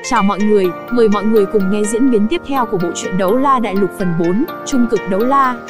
Chào mọi người, mời mọi người cùng nghe diễn biến tiếp theo của bộ truyện Đấu La Đại Lục phần 4, Trung cực đấu la.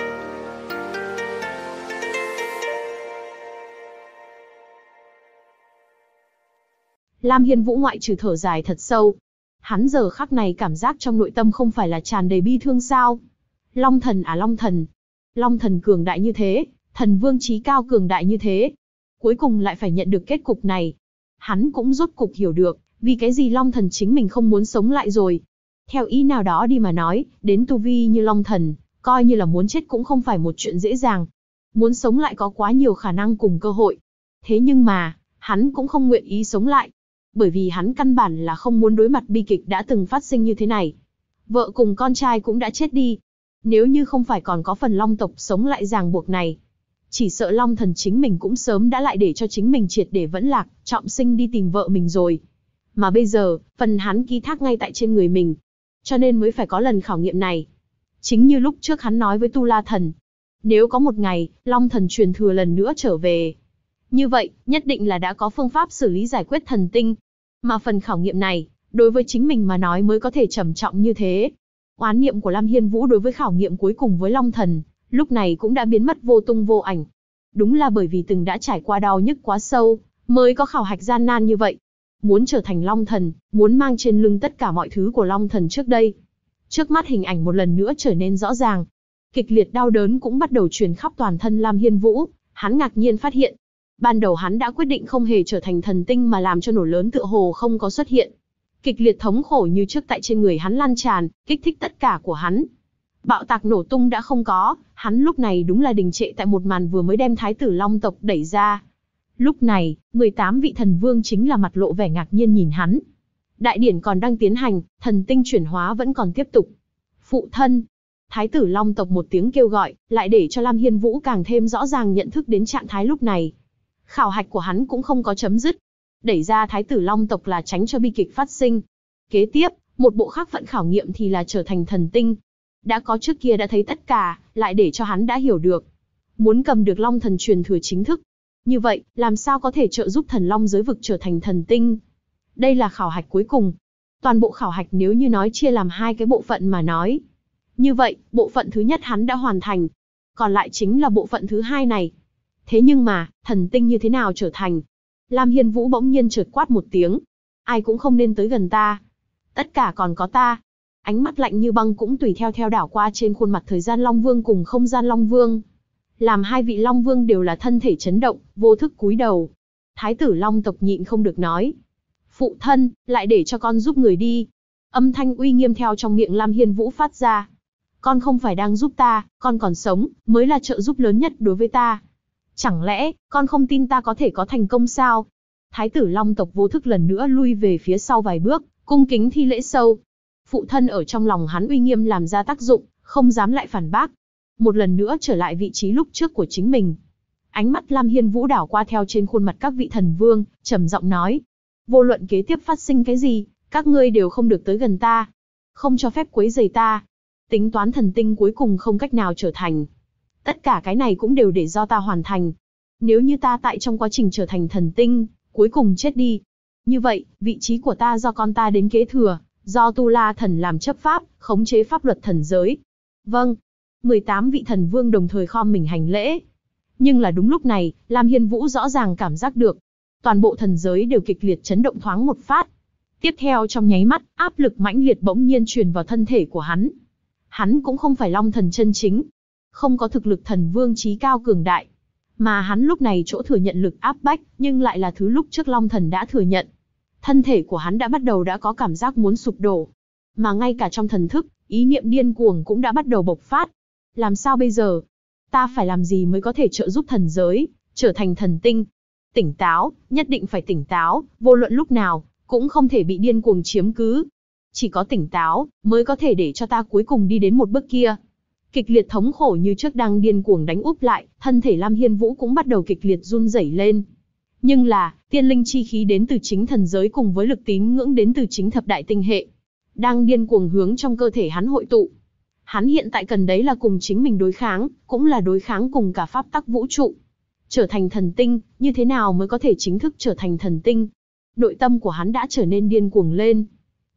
Lam Hiên Vũ ngoại trừ thở dài thật sâu. Hắn giờ khắc này cảm giác trong nội tâm không phải là tràn đầy bi thương sao? Long thần à Long thần. Long thần cường đại như thế, thần vương chí cao cường đại như thế. Cuối cùng lại phải nhận được kết cục này. Hắn cũng rốt cục hiểu được, vì cái gì Long thần chính mình không muốn sống lại rồi. Theo ý nào đó đi mà nói, đến tu vi như Long thần, coi như là muốn chết cũng không phải một chuyện dễ dàng. Muốn sống lại có quá nhiều khả năng cùng cơ hội. Thế nhưng mà, hắn cũng không nguyện ý sống lại. Bởi vì hắn căn bản là không muốn đối mặt bi kịch đã từng phát sinh như thế này. Vợ cùng con trai cũng đã chết đi. Nếu như không phải còn có phần Long tộc sống lại ràng buộc này, chỉ sợ Long thần chính mình cũng sớm đã lại để cho chính mình triệt để vẫn lạc, trọng sinh đi tìm vợ mình rồi. Mà bây giờ, phần hắn ký thác ngay tại trên người mình. Cho nên mới phải có lần khảo nghiệm này. Chính như lúc trước hắn nói với Tu La thần. Nếu có một ngày, Long thần truyền thừa lần nữa trở về, như vậy, nhất định là đã có phương pháp xử lý giải quyết thần tinh. Mà phần khảo nghiệm này, đối với chính mình mà nói mới có thể trầm trọng như thế. Oán niệm của Lam Hiên Vũ đối với khảo nghiệm cuối cùng với Long thần, lúc này cũng đã biến mất vô tung vô ảnh. Đúng là bởi vì từng đã trải qua đau nhức quá sâu, mới có khảo hạch gian nan như vậy. Muốn trở thành Long thần, muốn mang trên lưng tất cả mọi thứ của Long thần trước đây. Trước mắt hình ảnh một lần nữa trở nên rõ ràng. Kịch liệt đau đớn cũng bắt đầu truyền khắp toàn thân Lam Hiên Vũ. Hắn ngạc nhiên phát hiện, ban đầu hắn đã quyết định không hề trở thành thần tinh mà làm cho nổ lớn tựa hồ không có xuất hiện. Kịch liệt thống khổ như trước tại trên người hắn lan tràn, kích thích tất cả của hắn. Bạo tạc nổ tung đã không có, hắn lúc này đúng là đình trệ tại một màn vừa mới đem Thái tử Long tộc đẩy ra. Lúc này, 18 vị thần vương chính là mặt lộ vẻ ngạc nhiên nhìn hắn. Đại điển còn đang tiến hành, thần tinh chuyển hóa vẫn còn tiếp tục. Phụ thân! Thái tử Long tộc một tiếng kêu gọi, lại để cho Lam Hiên Vũ càng thêm rõ ràng nhận thức đến trạng thái lúc này. Khảo hạch của hắn cũng không có chấm dứt. Đẩy ra Thái tử Long tộc là tránh cho bi kịch phát sinh. Kế tiếp, một bộ khác phận khảo nghiệm thì là trở thành thần tinh. Đã có trước kia đã thấy tất cả, lại để cho hắn đã hiểu được. Muốn cầm được Long thần truyền thừa chính thức. Như vậy, làm sao có thể trợ giúp thần Long giới vực trở thành thần tinh? Đây là khảo hạch cuối cùng. Toàn bộ khảo hạch nếu như nói chia làm hai cái bộ phận mà nói. Như vậy, bộ phận thứ nhất hắn đã hoàn thành. Còn lại chính là bộ phận thứ hai này. Thế nhưng mà, thần tinh như thế nào trở thành? Lam Hiên Vũ bỗng nhiên chợt quát một tiếng. Ai cũng không nên tới gần ta. Tất cả còn có ta. Ánh mắt lạnh như băng cũng tùy theo đảo qua trên khuôn mặt thời gian Long Vương cùng không gian Long Vương. Làm hai vị Long Vương đều là thân thể chấn động, vô thức cúi đầu. Thái tử Long tộc nhịn không được nói. Phụ thân, lại để cho con giúp người đi. Âm thanh uy nghiêm theo trong miệng Lam Hiên Vũ phát ra. Con không phải đang giúp ta, con còn sống, mới là trợ giúp lớn nhất đối với ta. Chẳng lẽ, con không tin ta có thể có thành công sao? Thái tử Long tộc vô thức lần nữa lui về phía sau vài bước, cung kính thi lễ sâu. Phụ thân ở trong lòng hắn uy nghiêm làm ra tác dụng, không dám lại phản bác. Một lần nữa trở lại vị trí lúc trước của chính mình. Ánh mắt Lam Hiên Vũ đảo qua theo trên khuôn mặt các vị thần vương, trầm giọng nói. Vô luận kế tiếp phát sinh cái gì, các ngươi đều không được tới gần ta. Không cho phép quấy rầy ta. Tính toán thần tinh cuối cùng không cách nào trở thành. Tất cả cái này cũng đều để do ta hoàn thành. Nếu như ta tại trong quá trình trở thành thần tinh, cuối cùng chết đi. Như vậy, vị trí của ta do con ta đến kế thừa, do Tu La thần làm chấp pháp, khống chế pháp luật thần giới. Vâng. 18 vị thần vương đồng thời khom mình hành lễ. Nhưng là đúng lúc này, Lam Hiên Vũ rõ ràng cảm giác được. Toàn bộ thần giới đều kịch liệt chấn động thoáng một phát. Tiếp theo trong nháy mắt, áp lực mãnh liệt bỗng nhiên truyền vào thân thể của hắn. Hắn cũng không phải Long thần chân chính. Không có thực lực thần vương chí cao cường đại. Mà hắn lúc này chỗ thừa nhận lực áp bách, nhưng lại là thứ lúc trước Long thần đã thừa nhận. Thân thể của hắn đã bắt đầu đã có cảm giác muốn sụp đổ. Mà ngay cả trong thần thức, ý niệm điên cuồng cũng đã bắt đầu bộc phát. Làm sao bây giờ? Ta phải làm gì mới có thể trợ giúp thần giới, trở thành thần tinh? Tỉnh táo, nhất định phải tỉnh táo, vô luận lúc nào, cũng không thể bị điên cuồng chiếm cứ. Chỉ có tỉnh táo, mới có thể để cho ta cuối cùng đi đến một bước kia. Kịch liệt thống khổ như trước đang điên cuồng đánh úp lại, thân thể Lam Hiên Vũ cũng bắt đầu kịch liệt run rẩy lên. Nhưng là, tiên linh chi khí đến từ chính thần giới cùng với lực tín ngưỡng đến từ chính thập đại tinh hệ. Đang điên cuồng hướng trong cơ thể hắn hội tụ. Hắn hiện tại cần đấy là cùng chính mình đối kháng, cũng là đối kháng cùng cả pháp tắc vũ trụ. Trở thành thần tinh, như thế nào mới có thể chính thức trở thành thần tinh? Nội tâm của hắn đã trở nên điên cuồng lên.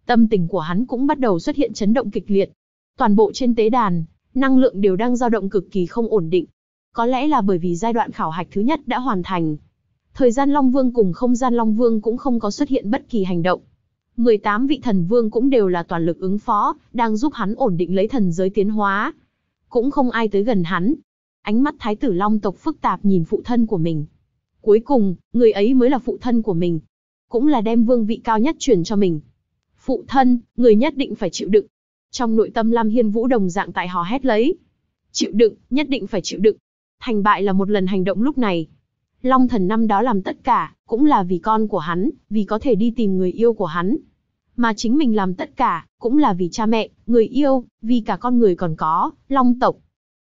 Tâm tình của hắn cũng bắt đầu xuất hiện chấn động kịch liệt. Toàn bộ trên tế đàn, năng lượng đều đang dao động cực kỳ không ổn định. Có lẽ là bởi vì giai đoạn khảo hạch thứ nhất đã hoàn thành. Thời gian Long Vương cùng không gian Long Vương cũng không có xuất hiện bất kỳ hành động. 18 vị thần vương cũng đều là toàn lực ứng phó, đang giúp hắn ổn định lấy thần giới tiến hóa. Cũng không ai tới gần hắn. Ánh mắt thái tử Long tộc phức tạp nhìn phụ thân của mình. Cuối cùng, người ấy mới là phụ thân của mình. Cũng là đem vương vị cao nhất truyền cho mình. Phụ thân, người nhất định phải chịu đựng. Trong nội tâm Lam Hiên Vũ đồng dạng tại hò hét lấy. Chịu đựng, nhất định phải chịu đựng. Thành bại là một lần hành động lúc này. Long thần năm đó làm tất cả, cũng là vì con của hắn, vì có thể đi tìm người yêu của hắn. Mà chính mình làm tất cả, cũng là vì cha mẹ, người yêu, vì cả con người còn có, Long tộc.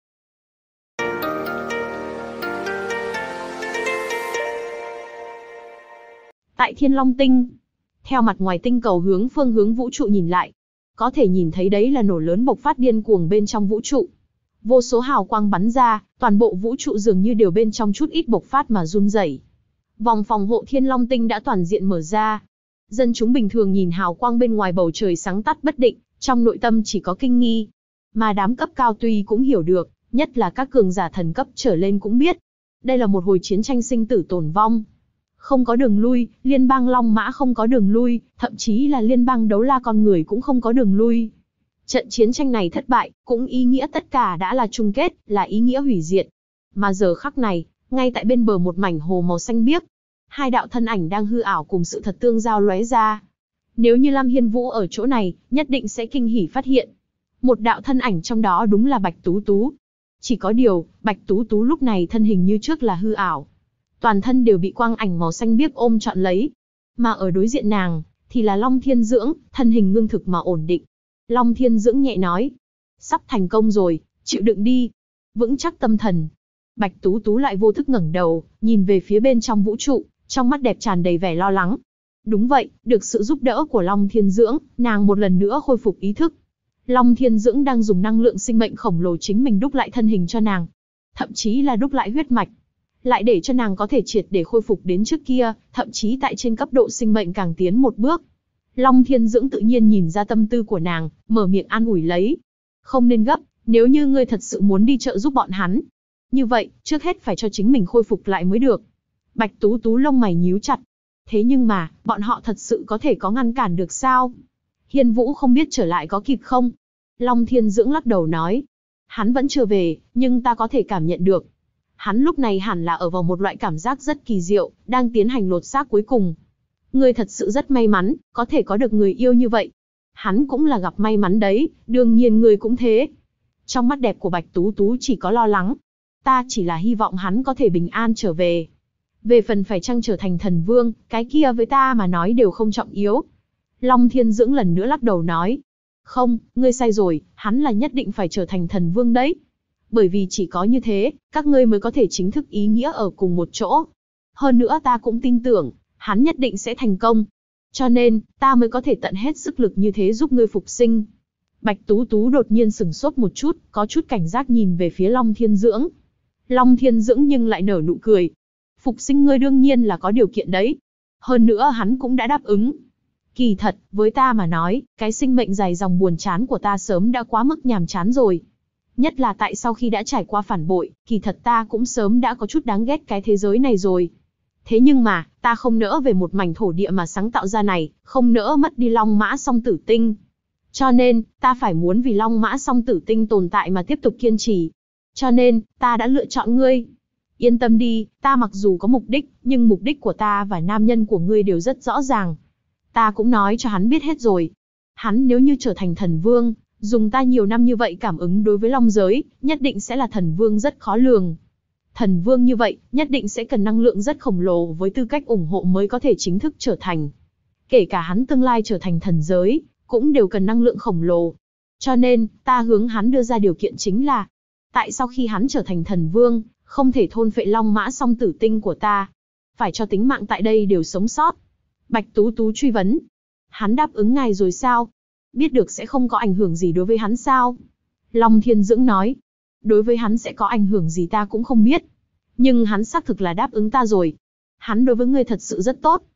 Tại Thiên Long Tinh, theo mặt ngoài tinh cầu phương hướng vũ trụ nhìn lại, có thể nhìn thấy đấy là nổ lớn bộc phát điên cuồng bên trong vũ trụ. Vô số hào quang bắn ra, toàn bộ vũ trụ dường như đều bên trong chút ít bộc phát mà run rẩy. Vòng phòng hộ Thiên Long Tinh đã toàn diện mở ra. Dân chúng bình thường nhìn hào quang bên ngoài bầu trời sáng tắt bất định, trong nội tâm chỉ có kinh nghi. Mà đám cấp cao tuy cũng hiểu được, nhất là các cường giả thần cấp trở lên cũng biết. Đây là một hồi chiến tranh sinh tử tồn vong. Không có đường lui, liên bang Long Mã không có đường lui, thậm chí là liên bang Đấu La con người cũng không có đường lui. Trận chiến tranh này thất bại, cũng ý nghĩa tất cả đã là chung kết, là ý nghĩa hủy diệt. Mà giờ khắc này, ngay tại bên bờ một mảnh hồ màu xanh biếc, hai đạo thân ảnh đang hư ảo cùng sự thật tương giao lóe ra. Nếu như Lam Hiên Vũ ở chỗ này, nhất định sẽ kinh hỉ phát hiện. Một đạo thân ảnh trong đó đúng là Bạch Tú Tú. Chỉ có điều, Bạch Tú Tú lúc này thân hình như trước là hư ảo. Toàn thân đều bị quang ảnh màu xanh biếc ôm trọn lấy. Mà ở đối diện nàng, thì là Long Thiên Dưỡng, thân hình ngưng thực mà ổn định. Long Thiên Dưỡng nhẹ nói. Sắp thành công rồi, chịu đựng đi. Vững chắc tâm thần. Bạch Tú Tú lại vô thức ngẩng đầu, nhìn về phía bên trong vũ trụ, trong mắt đẹp tràn đầy vẻ lo lắng. Đúng vậy, được sự giúp đỡ của Long Thiên Dưỡng, nàng một lần nữa khôi phục ý thức. Long Thiên Dưỡng đang dùng năng lượng sinh mệnh khổng lồ chính mình đúc lại thân hình cho nàng. Thậm chí là đúc lại huyết mạch. Lại để cho nàng có thể triệt để khôi phục đến trước kia, thậm chí tại trên cấp độ sinh mệnh càng tiến một bước. Long Thiên Dưỡng tự nhiên nhìn ra tâm tư của nàng, mở miệng an ủi lấy. Không nên gấp, nếu như ngươi thật sự muốn đi trợ giúp bọn hắn. Như vậy, trước hết phải cho chính mình khôi phục lại mới được. Bạch Tú Tú lông mày nhíu chặt. Thế nhưng mà, bọn họ thật sự có thể có ngăn cản được sao? Hiên Vũ không biết trở lại có kịp không? Long Thiên Dưỡng lắc đầu nói. Hắn vẫn chưa về, nhưng ta có thể cảm nhận được. Hắn lúc này hẳn là ở vào một loại cảm giác rất kỳ diệu, đang tiến hành lột xác cuối cùng. Ngươi thật sự rất may mắn, có thể có được người yêu như vậy. Hắn cũng là gặp may mắn đấy, đương nhiên ngươi cũng thế. Trong mắt đẹp của Bạch Tú Tú chỉ có lo lắng. Ta chỉ là hy vọng hắn có thể bình an trở về. Về phần phải chăng trở thành thần vương, cái kia với ta mà nói đều không trọng yếu. Long Thiên Dưỡng lần nữa lắc đầu nói. Không, ngươi sai rồi, hắn là nhất định phải trở thành thần vương đấy. Bởi vì chỉ có như thế, các ngươi mới có thể chính thức ý nghĩa ở cùng một chỗ. Hơn nữa ta cũng tin tưởng, hắn nhất định sẽ thành công. Cho nên, ta mới có thể tận hết sức lực như thế giúp ngươi phục sinh. Bạch Tú Tú đột nhiên sửng sốt một chút, có chút cảnh giác nhìn về phía Long Thiên Dưỡng. Long Thiên Dưỡng nhưng lại nở nụ cười. Phục sinh ngươi đương nhiên là có điều kiện đấy. Hơn nữa hắn cũng đã đáp ứng. Kỳ thật, với ta mà nói, cái sinh mệnh dài dòng buồn chán của ta sớm đã quá mức nhàm chán rồi. Nhất là tại sau khi đã trải qua phản bội, kỳ thật ta cũng sớm đã có chút đáng ghét cái thế giới này rồi. Thế nhưng mà, ta không nỡ về một mảnh thổ địa mà sáng tạo ra này, không nỡ mất đi Long Mã Song Tử Tinh. Cho nên, ta phải muốn vì Long Mã Song Tử Tinh tồn tại mà tiếp tục kiên trì. Cho nên, ta đã lựa chọn ngươi. Yên tâm đi, ta mặc dù có mục đích, nhưng mục đích của ta và nam nhân của ngươi đều rất rõ ràng. Ta cũng nói cho hắn biết hết rồi. Hắn nếu như trở thành thần vương, dùng ta nhiều năm như vậy cảm ứng đối với long giới, nhất định sẽ là thần vương rất khó lường. Thần vương như vậy, nhất định sẽ cần năng lượng rất khổng lồ với tư cách ủng hộ mới có thể chính thức trở thành. Kể cả hắn tương lai trở thành thần giới, cũng đều cần năng lượng khổng lồ. Cho nên, ta hướng hắn đưa ra điều kiện chính là, tại sau khi hắn trở thành thần vương, không thể thôn phệ Long Mã Song Tử Tinh của ta. Phải cho tính mạng tại đây đều sống sót. Bạch Tú Tú truy vấn. Hắn đáp ứng ngài rồi sao? Biết được sẽ không có ảnh hưởng gì đối với hắn sao? Long Thiên Dưỡng nói. Đối với hắn sẽ có ảnh hưởng gì ta cũng không biết. Nhưng hắn xác thực là đáp ứng ta rồi. Hắn đối với ngươi thật sự rất tốt.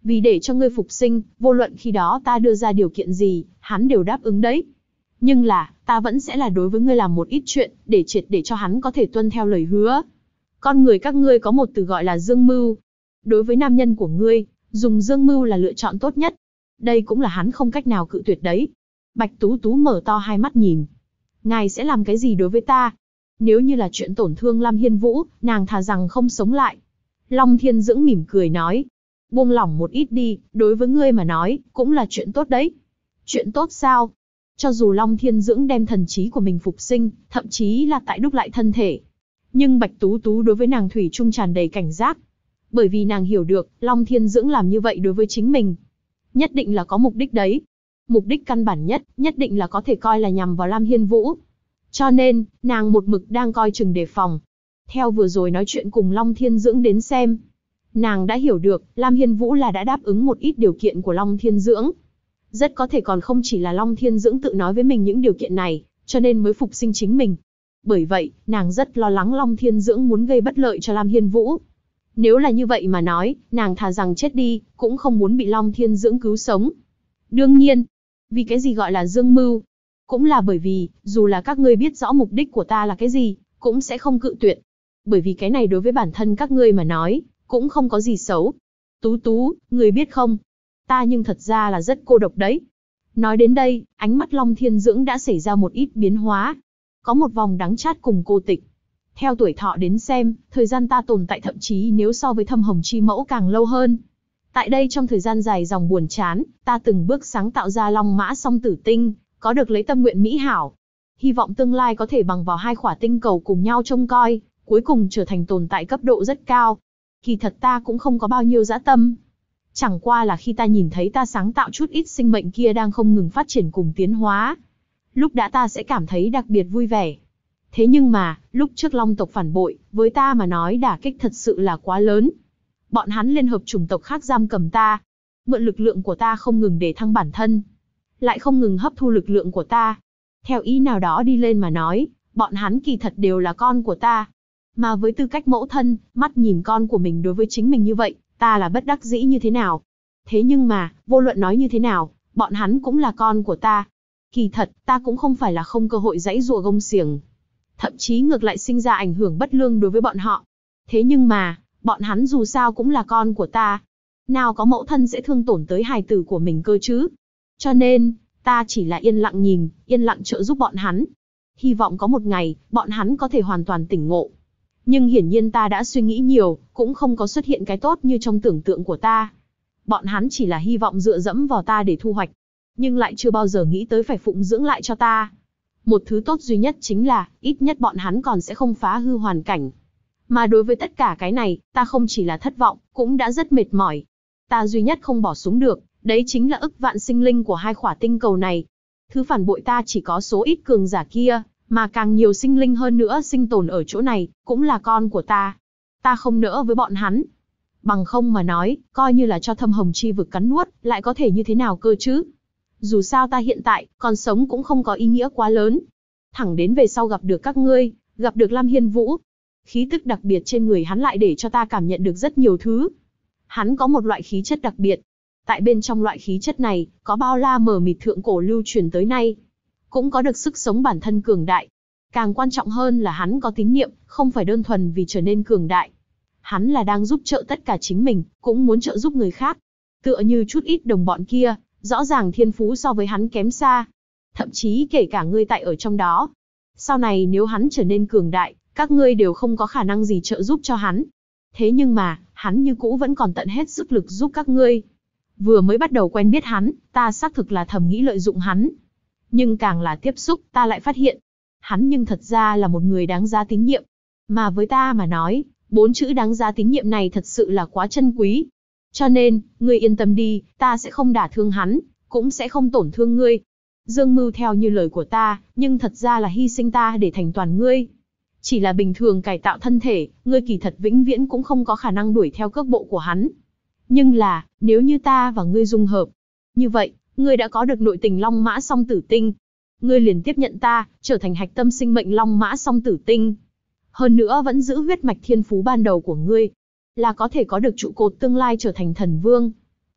Vì để cho ngươi phục sinh, vô luận khi đó ta đưa ra điều kiện gì, hắn đều đáp ứng đấy. Nhưng là, ta vẫn sẽ là đối với ngươi làm một ít chuyện, để triệt để cho hắn có thể tuân theo lời hứa. Con người các ngươi có một từ gọi là dương mưu. Đối với nam nhân của ngươi, dùng dương mưu là lựa chọn tốt nhất. Đây cũng là hắn không cách nào cự tuyệt đấy. Bạch Tú Tú mở to hai mắt nhìn. Ngài sẽ làm cái gì đối với ta? Nếu như là chuyện tổn thương Lam Hiên Vũ, nàng thà rằng không sống lại. Long Thiên Dưỡng mỉm cười nói. Buông lỏng một ít đi, đối với ngươi mà nói, cũng là chuyện tốt đấy. Chuyện tốt sao? Cho dù Long Thiên Dưỡng đem thần trí của mình phục sinh, thậm chí là tại đúc lại thân thể. Nhưng Bạch Tú Tú đối với nàng thủy chung tràn đầy cảnh giác. Bởi vì nàng hiểu được, Long Thiên Dưỡng làm như vậy đối với chính mình. Nhất định là có mục đích đấy. Mục đích căn bản nhất định là có thể coi là nhằm vào Lam Hiên Vũ. Cho nên, nàng một mực đang coi chừng đề phòng. Theo vừa rồi nói chuyện cùng Long Thiên Dưỡng đến xem, nàng đã hiểu được, Lam Hiên Vũ là đã đáp ứng một ít điều kiện của Long Thiên Dưỡng. Rất có thể còn không chỉ là Long Thiên Dưỡng tự nói với mình những điều kiện này, cho nên mới phục sinh chính mình. Bởi vậy, nàng rất lo lắng Long Thiên Dưỡng muốn gây bất lợi cho Lam Hiên Vũ. Nếu là như vậy mà nói, nàng thà rằng chết đi, cũng không muốn bị Long Thiên Dưỡng cứu sống. Đương nhiên, vì cái gì gọi là dương mưu? Cũng là bởi vì, dù là các ngươi biết rõ mục đích của ta là cái gì, cũng sẽ không cự tuyệt. Bởi vì cái này đối với bản thân các ngươi mà nói, cũng không có gì xấu. Tú Tú, ngươi biết không? Ta nhưng thật ra là rất cô độc đấy. Nói đến đây, ánh mắt Long Thiên Dưỡng đã xảy ra một ít biến hóa. Có một vòng đắng chát cùng cô tịch. Theo tuổi thọ đến xem, thời gian ta tồn tại thậm chí nếu so với Thâm Hồng Chi Mẫu càng lâu hơn. Tại đây trong thời gian dài dòng buồn chán, ta từng bước sáng tạo ra Long Mã Song Tử Tinh, có được lấy tâm nguyện mỹ hảo. Hy vọng tương lai có thể bằng vào hai khỏa tinh cầu cùng nhau trông coi, cuối cùng trở thành tồn tại cấp độ rất cao. Kỳ thật ta cũng không có bao nhiêu dã tâm. Chẳng qua là khi ta nhìn thấy ta sáng tạo chút ít sinh mệnh kia đang không ngừng phát triển cùng tiến hóa. Lúc đã ta sẽ cảm thấy đặc biệt vui vẻ. Thế nhưng mà, lúc trước Long tộc phản bội, với ta mà nói đả kích thật sự là quá lớn. Bọn hắn liên hợp chủng tộc khác giam cầm ta. Mượn lực lượng của ta không ngừng để thăng bản thân. Lại không ngừng hấp thu lực lượng của ta. Theo ý nào đó đi lên mà nói, bọn hắn kỳ thật đều là con của ta. Mà với tư cách mẫu thân, mắt nhìn con của mình đối với chính mình như vậy, ta là bất đắc dĩ như thế nào. Thế nhưng mà, vô luận nói như thế nào, bọn hắn cũng là con của ta. Kỳ thật, ta cũng không phải là không cơ hội giãy giụa gông xiềng. Thậm chí ngược lại sinh ra ảnh hưởng bất lương đối với bọn họ. Thế nhưng mà, bọn hắn dù sao cũng là con của ta. Nào có mẫu thân sẽ thương tổn tới hài tử của mình cơ chứ. Cho nên, ta chỉ là yên lặng nhìn, yên lặng trợ giúp bọn hắn. Hy vọng có một ngày, bọn hắn có thể hoàn toàn tỉnh ngộ. Nhưng hiển nhiên ta đã suy nghĩ nhiều, cũng không có xuất hiện cái tốt như trong tưởng tượng của ta. Bọn hắn chỉ là hy vọng dựa dẫm vào ta để thu hoạch. Nhưng lại chưa bao giờ nghĩ tới phải phụng dưỡng lại cho ta. Một thứ tốt duy nhất chính là, ít nhất bọn hắn còn sẽ không phá hư hoàn cảnh. Mà đối với tất cả cái này, ta không chỉ là thất vọng, cũng đã rất mệt mỏi. Ta duy nhất không bỏ xuống được, đấy chính là ức vạn sinh linh của hai khỏa tinh cầu này. Thứ phản bội ta chỉ có số ít cường giả kia, mà càng nhiều sinh linh hơn nữa sinh tồn ở chỗ này, cũng là con của ta. Ta không nỡ với bọn hắn. Bằng không mà nói, coi như là cho Thâm Hồng Chi vực cắn nuốt, lại có thể như thế nào cơ chứ? Dù sao ta hiện tại, còn sống cũng không có ý nghĩa quá lớn. Thẳng đến về sau gặp được các ngươi, gặp được Lam Hiên Vũ. Khí tức đặc biệt trên người hắn lại để cho ta cảm nhận được rất nhiều thứ. Hắn có một loại khí chất đặc biệt. Tại bên trong loại khí chất này, có bao la mờ mịt thượng cổ lưu truyền tới nay. Cũng có được sức sống bản thân cường đại. Càng quan trọng hơn là hắn có tín niệm, không phải đơn thuần vì trở nên cường đại. Hắn là đang giúp trợ tất cả chính mình, cũng muốn trợ giúp người khác. Tựa như chút ít đồng bọn kia, rõ ràng thiên phú so với hắn kém xa. Thậm chí kể cả ngươi tại ở trong đó. Sau này nếu hắn trở nên cường đại, các ngươi đều không có khả năng gì trợ giúp cho hắn. Thế nhưng mà, hắn như cũ vẫn còn tận hết sức lực giúp các ngươi. Vừa mới bắt đầu quen biết hắn, ta xác thực là thầm nghĩ lợi dụng hắn. Nhưng càng là tiếp xúc, ta lại phát hiện. Hắn nhưng thật ra là một người đáng giá tín nhiệm. Mà với ta mà nói, 4 chữ đáng giá tín nhiệm này thật sự là quá chân quý. Cho nên, ngươi yên tâm đi, ta sẽ không đả thương hắn, cũng sẽ không tổn thương ngươi. Dương mưu theo như lời của ta, nhưng thật ra là hy sinh ta để thành toàn ngươi. Chỉ là bình thường cải tạo thân thể, ngươi kỳ thật vĩnh viễn cũng không có khả năng đuổi theo cước bộ của hắn. Nhưng là, nếu như ta và ngươi dung hợp, như vậy, ngươi đã có được nội tình Long Mã Song Tử Tinh. Ngươi liền tiếp nhận ta, trở thành hạch tâm sinh mệnh Long Mã Song Tử Tinh. Hơn nữa vẫn giữ huyết mạch thiên phú ban đầu của ngươi, là có thể có được trụ cột tương lai trở thành thần vương.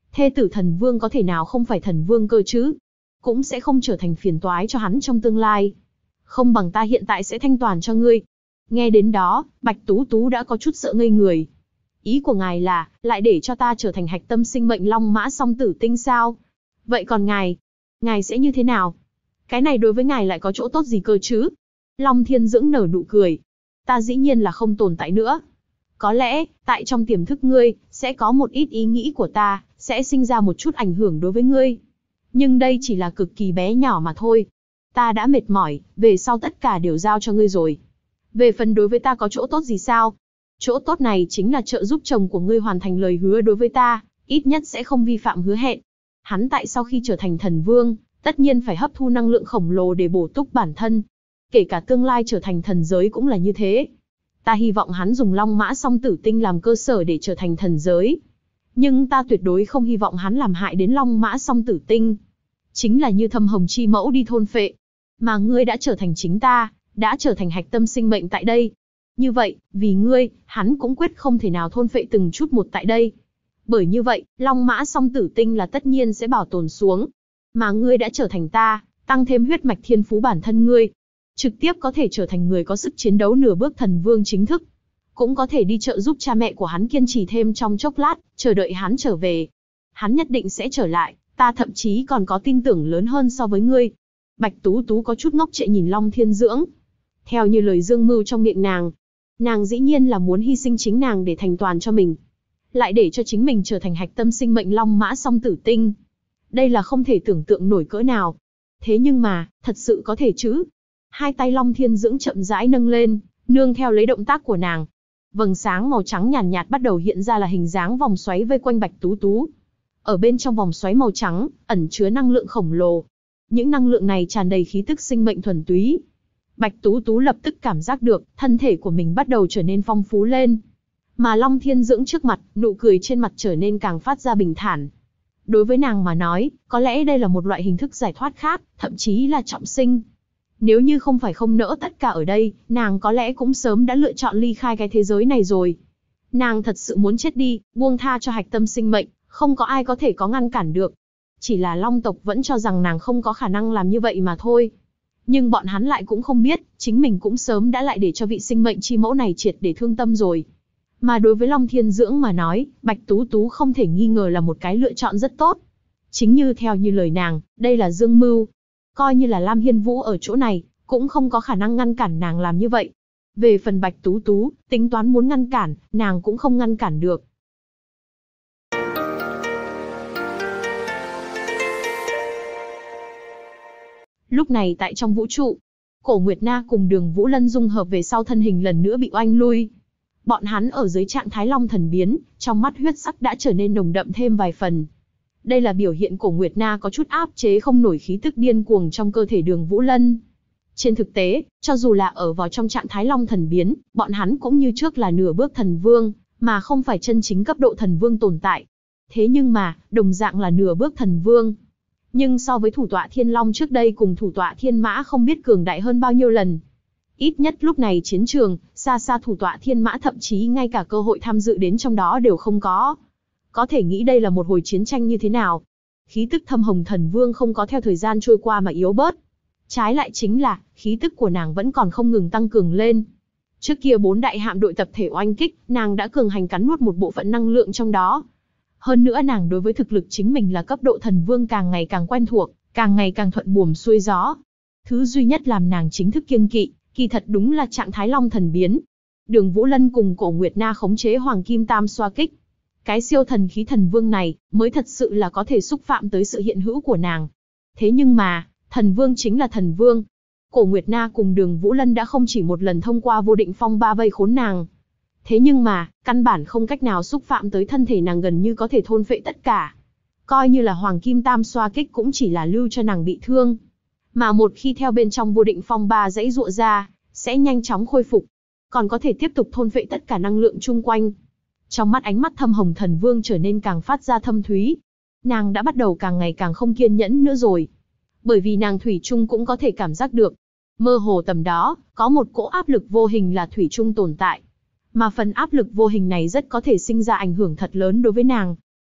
Thê tử thần vương có thể nào không phải thần vương cơ chứ? Cũng sẽ không trở thành phiền toái cho hắn trong tương lai. Không bằng ta hiện tại sẽ thanh toàn cho ngươi. Nghe đến đó, Bạch Tú Tú đã có chút sợ ngây người. Ý của ngài là, lại để cho ta trở thành hạch tâm sinh mệnh Long Mã Song Tử Tinh sao? Vậy còn ngài sẽ như thế nào? Cái này đối với ngài lại có chỗ tốt gì cơ chứ? Long Thiên Dưỡng nở nụ cười. Ta dĩ nhiên là không tồn tại nữa. Có lẽ, tại trong tiềm thức ngươi, sẽ có một ít ý nghĩ của ta, sẽ sinh ra một chút ảnh hưởng đối với ngươi. Nhưng đây chỉ là cực kỳ bé nhỏ mà thôi. Ta đã mệt mỏi, về sau tất cả đều giao cho ngươi rồi. Về phần đối với ta có chỗ tốt gì sao? Chỗ tốt này chính là trợ giúp chồng của ngươi hoàn thành lời hứa đối với ta, ít nhất sẽ không vi phạm hứa hẹn. Hắn tại sau khi trở thành thần vương, tất nhiên phải hấp thu năng lượng khổng lồ để bổ túc bản thân. Kể cả tương lai trở thành thần giới cũng là như thế. Ta hy vọng hắn dùng Long Mã Song Tử Tinh làm cơ sở để trở thành thần giới. Nhưng ta tuyệt đối không hy vọng hắn làm hại đến Long Mã Song Tử Tinh. Chính là như Thâm Hồng Chi Mẫu đi thôn phệ. Mà ngươi đã trở thành chính ta, đã trở thành hạch tâm sinh mệnh tại đây. Như vậy, vì ngươi, hắn cũng quyết không thể nào thôn phệ từng chút một tại đây. Bởi như vậy, Long Mã Song Tử Tinh là tất nhiên sẽ bảo tồn xuống. Mà ngươi đã trở thành ta, tăng thêm huyết mạch thiên phú bản thân ngươi. Trực tiếp có thể trở thành người có sức chiến đấu nửa bước thần vương chính thức. Cũng có thể đi trợ giúp cha mẹ của hắn kiên trì thêm trong chốc lát, chờ đợi hắn trở về. Hắn nhất định sẽ trở lại, ta thậm chí còn có tin tưởng lớn hơn so với ngươi. Bạch Tú Tú có chút ngốc trệ nhìn Long Thiên Dưỡng. Theo như lời Dương Mưu trong miệng nàng dĩ nhiên là muốn hy sinh chính nàng để thành toàn cho mình. Lại để cho chính mình trở thành hạch tâm sinh mệnh Long Mã Song Tử Tinh. Đây là không thể tưởng tượng nổi cỡ nào. Thế nhưng mà, thật sự có thể chứ? Hai tay Long Thiên Dưỡng chậm rãi nâng lên, nương theo lấy động tác của nàng. Vầng sáng màu trắng nhàn nhạt bắt đầu hiện ra là hình dáng vòng xoáy vây quanh Bạch Tú Tú. Ở bên trong vòng xoáy màu trắng, ẩn chứa năng lượng khổng lồ. Những năng lượng này tràn đầy khí tức sinh mệnh thuần túy. Bạch Tú Tú lập tức cảm giác được, thân thể của mình bắt đầu trở nên phong phú lên. Mà Long Thiên Dưỡng trước mặt, nụ cười trên mặt trở nên càng phát ra bình thản. Đối với nàng mà nói, có lẽ đây là một loại hình thức giải thoát khác, thậm chí là trọng sinh. Nếu như không phải không nỡ tất cả ở đây, nàng có lẽ cũng sớm đã lựa chọn ly khai cái thế giới này rồi. Nàng thật sự muốn chết đi, buông tha cho hạch tâm sinh mệnh, không có ai có thể có ngăn cản được. Chỉ là Long tộc vẫn cho rằng nàng không có khả năng làm như vậy mà thôi. Nhưng bọn hắn lại cũng không biết, chính mình cũng sớm đã lại để cho vị sinh mệnh chi mẫu này triệt để thương tâm rồi. Mà đối với Long Thiên Dưỡng mà nói, Bạch Tú Tú không thể nghi ngờ là một cái lựa chọn rất tốt. Chính như theo như lời nàng, đây là Dương Mưu. Coi như là Lam Hiên Vũ ở chỗ này, cũng không có khả năng ngăn cản nàng làm như vậy. Về phần Bạch Tú Tú, tính toán muốn ngăn cản, nàng cũng không ngăn cản được. Lúc này tại trong vũ trụ, Cổ Nguyệt Na cùng Đường Vũ Lân dung hợp về sau thân hình lần nữa bị oanh lui. Bọn hắn ở dưới trạng thái long thần biến, trong mắt huyết sắc đã trở nên nồng đậm thêm vài phần. Đây là biểu hiện Cổ Nguyệt Na có chút áp chế không nổi khí tức điên cuồng trong cơ thể Đường Vũ Lân. Trên thực tế, cho dù là ở vào trong trạng thái long thần biến, bọn hắn cũng như trước là nửa bước thần vương, mà không phải chân chính cấp độ thần vương tồn tại. Thế nhưng mà, đồng dạng là nửa bước thần vương. Nhưng so với thủ tọa Thiên Long trước đây cùng thủ tọa Thiên Mã không biết cường đại hơn bao nhiêu lần. Ít nhất lúc này chiến trường, xa xa thủ tọa Thiên Mã thậm chí ngay cả cơ hội tham dự đến trong đó đều không có. Có thể nghĩ đây là một hồi chiến tranh như thế nào. Khí tức Thâm Hồng Thần Vương không có theo thời gian trôi qua mà yếu bớt. Trái lại chính là, khí tức của nàng vẫn còn không ngừng tăng cường lên. Trước kia 4 đại hạm đội tập thể oanh kích, nàng đã cường hành cắn nuốt một bộ phận năng lượng trong đó. Hơn nữa nàng đối với thực lực chính mình là cấp độ thần vương càng ngày càng quen thuộc, càng ngày càng thuận buồm xuôi gió. Thứ duy nhất làm nàng chính thức kiêng kỵ, kỳ thật đúng là trạng thái long thần biến. Đường Vũ Lân cùng Cổ Nguyệt Na khống chế Hoàng Kim Tam xoa kích. Cái siêu thần khí thần vương này, mới thật sự là có thể xúc phạm tới sự hiện hữu của nàng. Thế nhưng mà, thần vương chính là thần vương. Cổ Nguyệt Na cùng Đường Vũ Lân đã không chỉ một lần thông qua vô định phong ba vây khốn nàng. Thế nhưng mà, căn bản không cách nào xúc phạm tới thân thể nàng gần như có thể thôn phệ tất cả. Coi như là Hoàng Kim Tam xoa kích cũng chỉ là lưu cho nàng bị thương. Mà một khi theo bên trong vô định phong ba dãy dụa ra, sẽ nhanh chóng khôi phục. Còn có thể tiếp tục thôn phệ tất cả năng lượng chung quanh. Trong mắt ánh mắt Thâm Hồng Thần Vương trở nên càng phát ra thâm thúy. Nàng đã bắt đầu càng ngày càng không kiên nhẫn nữa rồi. Bởi vì nàng thủy chung cũng có thể cảm giác được. Mơ hồ tầm đó, có một cỗ áp lực vô hình là thủy chung tồn tại. Mà phần áp lực vô hình này rất có thể sinh ra ảnh hưởng thật lớn đối với nàng.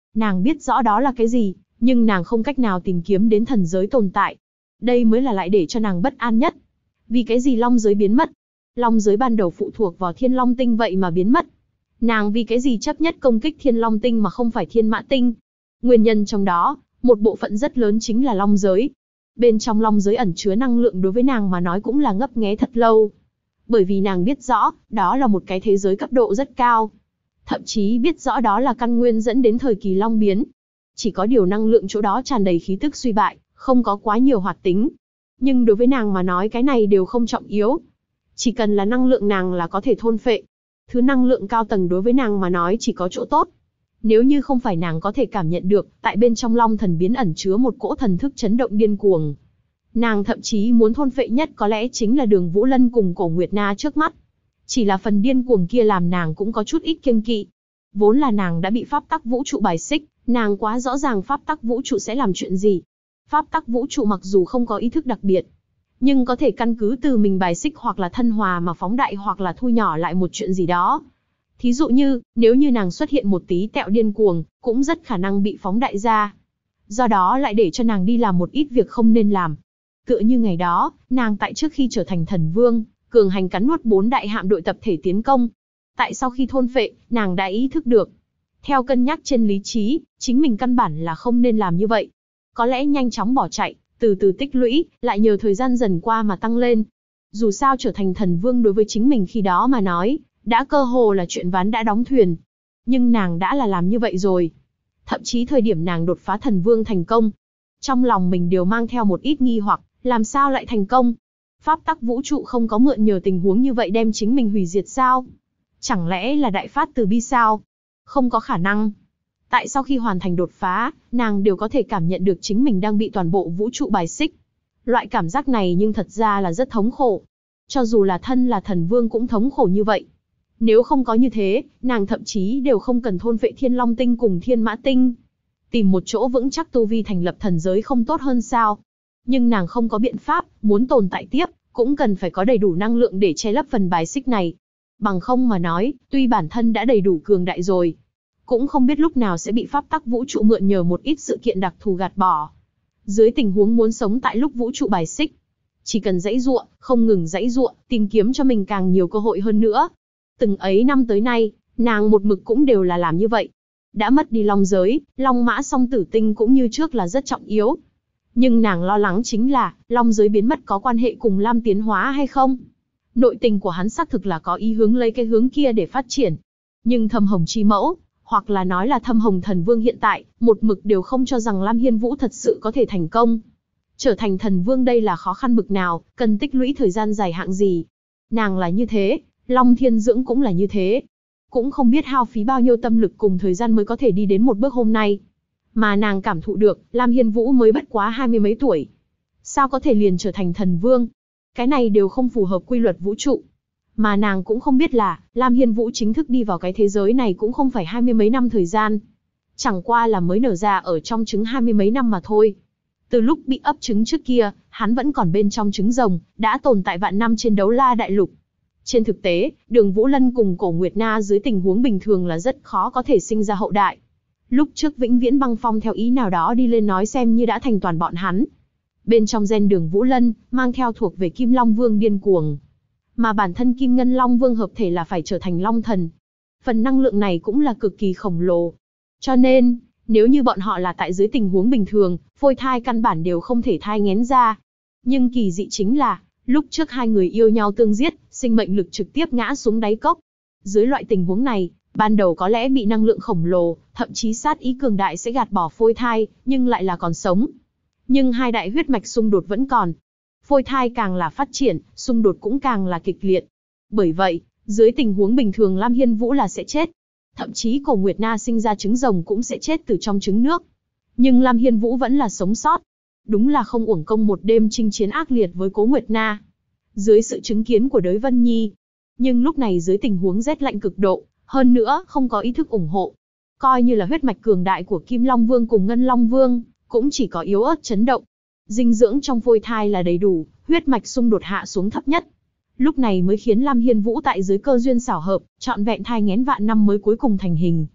Nàng biết rõ đó là cái gì, nhưng nàng không cách nào tìm kiếm đến thần giới tồn tại. Đây mới là lại để cho nàng bất an nhất. Vì cái gì long giới biến mất? Long giới ban đầu phụ thuộc vào Thiên Long Tinh vậy mà biến mất. Nàng vì cái gì chấp nhất công kích Thiên Long Tinh mà không phải Thiên Mã Tinh? Nguyên nhân trong đó, một bộ phận rất lớn chính là long giới. Bên trong long giới ẩn chứa năng lượng đối với nàng mà nói cũng là ngấp nghé thật lâu. Bởi vì nàng biết rõ, đó là một cái thế giới cấp độ rất cao. Thậm chí biết rõ đó là căn nguyên dẫn đến thời kỳ long biến. Chỉ có điều năng lượng chỗ đó tràn đầy khí tức suy bại, không có quá nhiều hoạt tính. Nhưng đối với nàng mà nói cái này đều không trọng yếu. Chỉ cần là năng lượng nàng là có thể thôn phệ. Thứ năng lượng cao tầng đối với nàng mà nói chỉ có chỗ tốt. Nếu như không phải nàng có thể cảm nhận được, tại bên trong long thần biến ẩn chứa một cỗ thần thức chấn động điên cuồng. Nàng thậm chí muốn thôn phệ nhất có lẽ chính là Đường Vũ Lân cùng Cổ Nguyệt Na trước mắt. Chỉ là phần điên cuồng kia làm nàng cũng có chút ít kiêng kỵ. Vốn là nàng đã bị pháp tắc vũ trụ bài xích, nàng quá rõ ràng pháp tắc vũ trụ sẽ làm chuyện gì. Pháp tắc vũ trụ mặc dù không có ý thức đặc biệt, nhưng có thể căn cứ từ mình bài xích hoặc là thân hòa mà phóng đại hoặc là thu nhỏ lại một chuyện gì đó. Thí dụ như, nếu như nàng xuất hiện một tí tẹo điên cuồng, cũng rất khả năng bị phóng đại ra. Do đó lại để cho nàng đi làm một ít việc không nên làm. Tựa như ngày đó, nàng tại trước khi trở thành thần vương, cường hành cắn nuốt 4 đại hạm đội tập thể tiến công. Tại sau khi thôn phệ, nàng đã ý thức được. Theo cân nhắc trên lý trí, chính mình căn bản là không nên làm như vậy. Có lẽ nhanh chóng bỏ chạy, từ từ tích lũy, lại nhờ thời gian dần qua mà tăng lên. Dù sao trở thành thần vương đối với chính mình khi đó mà nói, đã cơ hồ là chuyện ván đã đóng thuyền. Nhưng nàng đã là làm như vậy rồi. Thậm chí thời điểm nàng đột phá thần vương thành công, trong lòng mình đều mang theo một ít nghi hoặc, làm sao lại thành công? Pháp tắc vũ trụ không có mượn nhờ tình huống như vậy đem chính mình hủy diệt sao? Chẳng lẽ là đại phát từ bi sao? Không có khả năng. Tại sau khi hoàn thành đột phá, nàng đều có thể cảm nhận được chính mình đang bị toàn bộ vũ trụ bài xích. Loại cảm giác này nhưng thật ra là rất thống khổ. Cho dù là thân là thần vương cũng thống khổ như vậy. Nếu không có như thế, nàng thậm chí đều không cần thôn phệ Thiên Long Tinh cùng Thiên Mã Tinh. Tìm một chỗ vững chắc tu vi thành lập thần giới không tốt hơn sao? Nhưng nàng không có biện pháp, muốn tồn tại tiếp, cũng cần phải có đầy đủ năng lượng để che lấp phần bài xích này. Bằng không mà nói, tuy bản thân đã đầy đủ cường đại rồi, cũng không biết lúc nào sẽ bị pháp tắc vũ trụ mượn nhờ một ít sự kiện đặc thù gạt bỏ. Dưới tình huống muốn sống tại lúc vũ trụ bài xích, chỉ cần giãy giụa, không ngừng giãy giụa, tìm kiếm cho mình càng nhiều cơ hội hơn nữa. Từng ấy năm tới nay, nàng một mực cũng đều là làm như vậy. Đã mất đi long giới, long mã song tử tinh cũng như trước là rất trọng yếu. Nhưng nàng lo lắng chính là, long giới biến mất có quan hệ cùng Lam tiến hóa hay không? Nội tình của hắn xác thực là có ý hướng lấy cái hướng kia để phát triển. Nhưng Thâm Hồng Chi Mẫu, hoặc là nói là Thâm Hồng Thần Vương hiện tại, một mực đều không cho rằng Lam Hiên Vũ thật sự có thể thành công. Trở thành thần vương đây là khó khăn bực nào, cần tích lũy thời gian dài hạng gì. Nàng là như thế, Long Thiên Dưỡng cũng là như thế. Cũng không biết hao phí bao nhiêu tâm lực cùng thời gian mới có thể đi đến một bước hôm nay. Mà nàng cảm thụ được, Lam Hiên Vũ mới bất quá 20 mấy tuổi. Sao có thể liền trở thành thần vương? Cái này đều không phù hợp quy luật vũ trụ. Mà nàng cũng không biết là, Lam Hiên Vũ chính thức đi vào cái thế giới này cũng không phải 20 mấy năm thời gian. Chẳng qua là mới nở ra ở trong trứng 20 mấy năm mà thôi. Từ lúc bị ấp trứng trước kia, hắn vẫn còn bên trong trứng rồng, đã tồn tại vạn năm trên Đấu La Đại Lục. Trên thực tế, Đường Vũ Lân cùng Cổ Nguyệt Na dưới tình huống bình thường là rất khó có thể sinh ra hậu đại. Lúc trước Vĩnh Viễn Băng Phong theo ý nào đó đi lên nói xem như đã thành toàn bọn hắn. Bên trong gen Đường Vũ Lân, mang theo thuộc về Kim Long Vương điên cuồng. Mà bản thân Kim Ngân Long Vương hợp thể là phải trở thành Long Thần. Phần năng lượng này cũng là cực kỳ khổng lồ. Cho nên, nếu như bọn họ là tại dưới tình huống bình thường, phôi thai căn bản đều không thể thai nghén ra. Nhưng kỳ dị chính là, lúc trước hai người yêu nhau tương giết, sinh mệnh lực trực tiếp ngã xuống đáy cốc. Dưới loại tình huống này, ban đầu có lẽ bị năng lượng khổng lồ, thậm chí sát ý cường đại sẽ gạt bỏ phôi thai, nhưng lại là còn sống. Nhưng hai đại huyết mạch xung đột vẫn còn. Phôi thai càng là phát triển, xung đột cũng càng là kịch liệt. Bởi vậy, dưới tình huống bình thường Lam Hiên Vũ là sẽ chết. Thậm chí Cổ Nguyệt Na sinh ra trứng rồng cũng sẽ chết từ trong trứng nước. Nhưng Lam Hiên Vũ vẫn là sống sót. Đúng là không uổng công một đêm chinh chiến ác liệt với Cố Nguyệt Na. Dưới sự chứng kiến của Đới Vân Nhi. Nhưng lúc này dưới tình huống rét lạnh cực độ, hơn nữa không có ý thức ủng hộ. Coi như là huyết mạch cường đại của Kim Long Vương cùng Ngân Long Vương, cũng chỉ có yếu ớt chấn động. Dinh dưỡng trong phôi thai là đầy đủ, huyết mạch xung đột hạ xuống thấp nhất. Lúc này mới khiến Lam Hiên Vũ tại dưới cơ duyên xảo hợp, trọn vẹn thai nghén vạn năm mới cuối cùng thành hình.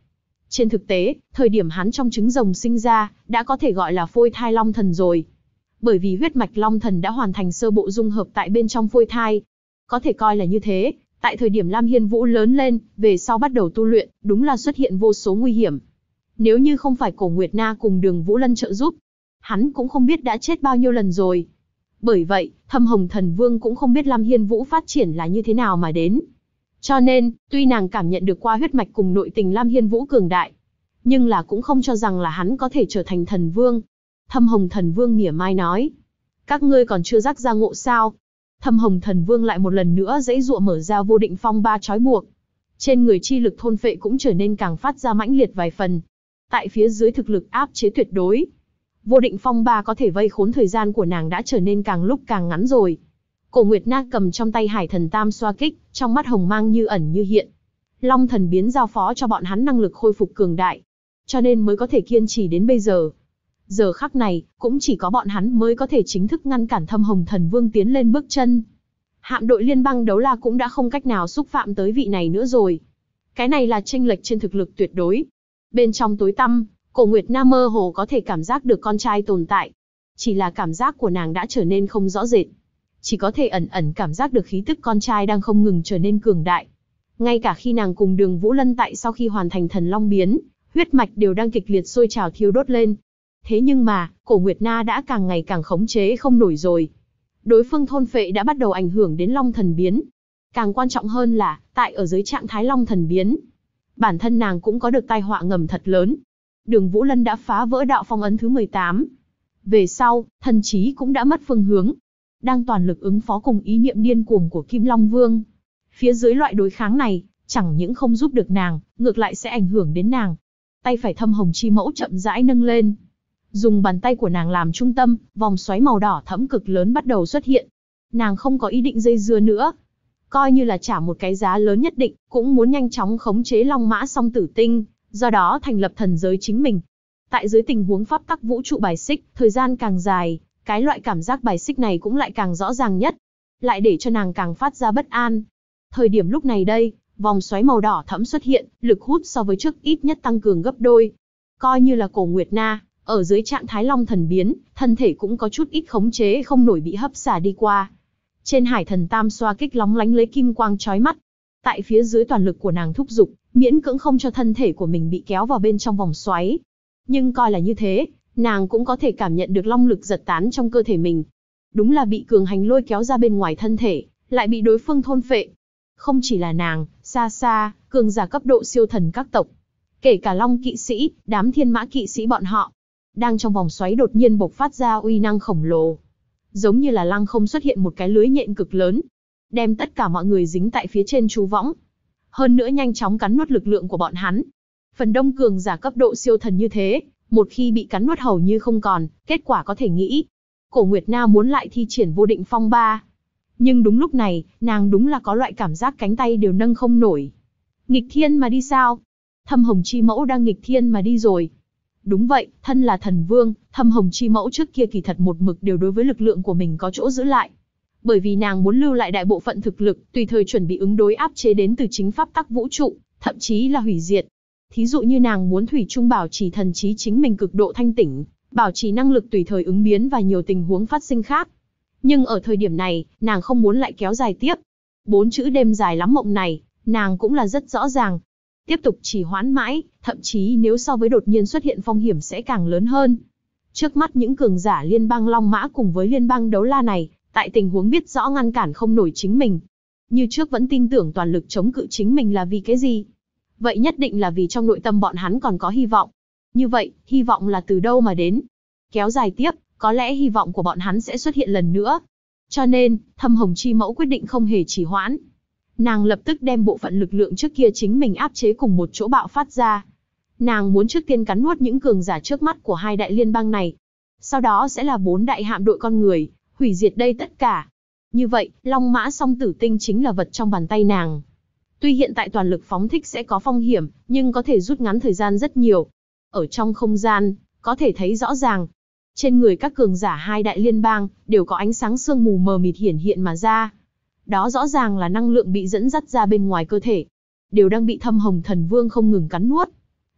Trên thực tế, thời điểm hắn trong trứng rồng sinh ra, đã có thể gọi là phôi thai long thần rồi. Bởi vì huyết mạch long thần đã hoàn thành sơ bộ dung hợp tại bên trong phôi thai. Có thể coi là như thế, tại thời điểm Lam Hiên Vũ lớn lên, về sau bắt đầu tu luyện, đúng là xuất hiện vô số nguy hiểm. Nếu như không phải Cổ Nguyệt Na cùng Đường Vũ Lân trợ giúp, hắn cũng không biết đã chết bao nhiêu lần rồi. Bởi vậy, Thâm Hồng Thần Vương cũng không biết Lam Hiên Vũ phát triển là như thế nào mà đến. Cho nên, tuy nàng cảm nhận được qua huyết mạch cùng nội tình Lam Hiên Vũ cường đại, nhưng là cũng không cho rằng là hắn có thể trở thành thần vương. Thâm Hồng Thần Vương mỉa mai nói, các ngươi còn chưa rắc ra ngộ sao? Thâm Hồng Thần Vương lại một lần nữa giãy giụa mở ra vô định phong ba trói buộc. Trên người chi lực thôn phệ cũng trở nên càng phát ra mãnh liệt vài phần. Tại phía dưới thực lực áp chế tuyệt đối. Vô định phong ba có thể vây khốn thời gian của nàng đã trở nên càng lúc càng ngắn rồi. Cổ Nguyệt Na cầm trong tay Hải Thần Tam xoa kích, trong mắt hồng mang như ẩn như hiện. Long thần biến giao phó cho bọn hắn năng lực khôi phục cường đại, cho nên mới có thể kiên trì đến bây giờ. Giờ khắc này, cũng chỉ có bọn hắn mới có thể chính thức ngăn cản Thâm Hồng Thần Vương tiến lên bước chân. Hạm đội Liên bang Đấu La cũng đã không cách nào xúc phạm tới vị này nữa rồi. Cái này là chênh lệch trên thực lực tuyệt đối. Bên trong tối tăm, Cổ Nguyệt Na mơ hồ có thể cảm giác được con trai tồn tại. Chỉ là cảm giác của nàng đã trở nên không rõ rệt. Chỉ có thể ẩn ẩn cảm giác được khí tức con trai đang không ngừng trở nên cường đại. Ngay cả khi nàng cùng Đường Vũ Lân tại sau khi hoàn thành thần long biến, huyết mạch đều đang kịch liệt sôi trào thiêu đốt lên. Thế nhưng mà, Cổ Nguyệt Na đã càng ngày càng khống chế không nổi rồi. Đối phương thôn phệ đã bắt đầu ảnh hưởng đến long thần biến. Càng quan trọng hơn là, tại ở dưới trạng thái long thần biến, bản thân nàng cũng có được tai họa ngầm thật lớn. Đường Vũ Lân đã phá vỡ đạo phong ấn thứ 18. Về sau, thần trí cũng đã mất phương hướng. Đang toàn lực ứng phó cùng ý niệm điên cuồng của Kim Long Vương. Phía dưới loại đối kháng này, chẳng những không giúp được nàng, ngược lại sẽ ảnh hưởng đến nàng. Tay phải Thâm Hồng Chi Mẫu chậm rãi nâng lên. Dùng bàn tay của nàng làm trung tâm, vòng xoáy màu đỏ thẫm cực lớn bắt đầu xuất hiện. Nàng không có ý định dây dưa nữa. Coi như là trả một cái giá lớn nhất định, cũng muốn nhanh chóng khống chế Long Mã Song Tử Tinh, do đó thành lập thần giới chính mình. Tại dưới tình huống pháp tắc vũ trụ bài xích, thời gian càng dài, cái loại cảm giác bài xích này cũng lại càng rõ ràng nhất. Lại để cho nàng càng phát ra bất an. Thời điểm lúc này đây, vòng xoáy màu đỏ thẫm xuất hiện, lực hút so với trước ít nhất tăng cường gấp đôi. Coi như là Cổ Nguyệt Na, ở dưới trạng thái long thần biến, thân thể cũng có chút ít khống chế không nổi bị hấp xả đi qua. Trên Hải Thần Tam xoa kích lóng lánh lấy kim quang chói mắt. Tại phía dưới toàn lực của nàng thúc giục, miễn cưỡng không cho thân thể của mình bị kéo vào bên trong vòng xoáy. Nhưng coi là như thế, nàng cũng có thể cảm nhận được long lực giật tán trong cơ thể mình. Đúng là bị cường hành lôi kéo ra bên ngoài thân thể, lại bị đối phương thôn phệ. Không chỉ là nàng, xa xa, cường giả cấp độ siêu thần các tộc. Kể cả long kỵ sĩ, đám thiên mã kỵ sĩ bọn họ. Đang trong vòng xoáy đột nhiên bộc phát ra uy năng khổng lồ. Giống như là lăng không xuất hiện một cái lưới nhện cực lớn. Đem tất cả mọi người dính tại phía trên chú võng. Hơn nữa nhanh chóng cắn nuốt lực lượng của bọn hắn. Phần đông cường giả cấp độ siêu thần như thế, một khi bị cắn nuốt hầu như không còn, kết quả có thể nghĩ. Cổ Nguyệt Na muốn lại thi triển vô định phong ba. Nhưng đúng lúc này, nàng đúng là có loại cảm giác cánh tay đều nâng không nổi. Nghịch thiên mà đi sao? Thâm Hồng Chi Mẫu đang nghịch thiên mà đi rồi. Đúng vậy, thân là thần vương, Thâm Hồng Chi Mẫu trước kia kỳ thật một mực đều đối với lực lượng của mình có chỗ giữ lại. Bởi vì nàng muốn lưu lại đại bộ phận thực lực, tùy thời chuẩn bị ứng đối áp chế đến từ chính pháp tắc vũ trụ, thậm chí là hủy diệt. Thí dụ như nàng muốn thủy chung bảo trì thần trí chính mình cực độ thanh tỉnh, bảo trì năng lực tùy thời ứng biến và nhiều tình huống phát sinh khác. Nhưng ở thời điểm này, nàng không muốn lại kéo dài tiếp. 4 chữ đêm dài lắm mộng này, nàng cũng là rất rõ ràng. Tiếp tục trì hoãn mãi, thậm chí nếu so với đột nhiên xuất hiện phong hiểm sẽ càng lớn hơn. Trước mắt những cường giả liên bang Long Mã cùng với liên bang Đấu La này, tại tình huống biết rõ ngăn cản không nổi chính mình. Như trước vẫn tin tưởng toàn lực chống cự chính mình là vì cái gì? Vậy nhất định là vì trong nội tâm bọn hắn còn có hy vọng. Như vậy, hy vọng là từ đâu mà đến? Kéo dài tiếp, có lẽ hy vọng của bọn hắn sẽ xuất hiện lần nữa. Cho nên, Thâm Hồng Chi Mẫu quyết định không hề trì hoãn. Nàng lập tức đem bộ phận lực lượng trước kia chính mình áp chế cùng một chỗ bạo phát ra. Nàng muốn trước tiên cắn nuốt những cường giả trước mắt của hai đại liên bang này. Sau đó sẽ là 4 đại hạm đội con người, hủy diệt đây tất cả. Như vậy, Long Mã Song Tử Tinh chính là vật trong bàn tay nàng. Tuy hiện tại toàn lực phóng thích sẽ có phong hiểm, nhưng có thể rút ngắn thời gian rất nhiều. Ở trong không gian, có thể thấy rõ ràng. Trên người các cường giả hai đại liên bang, đều có ánh sáng sương mù mờ mịt hiển hiện mà ra. Đó rõ ràng là năng lượng bị dẫn dắt ra bên ngoài cơ thể. Đều đang bị Thâm Hồng Thần Vương không ngừng cắn nuốt.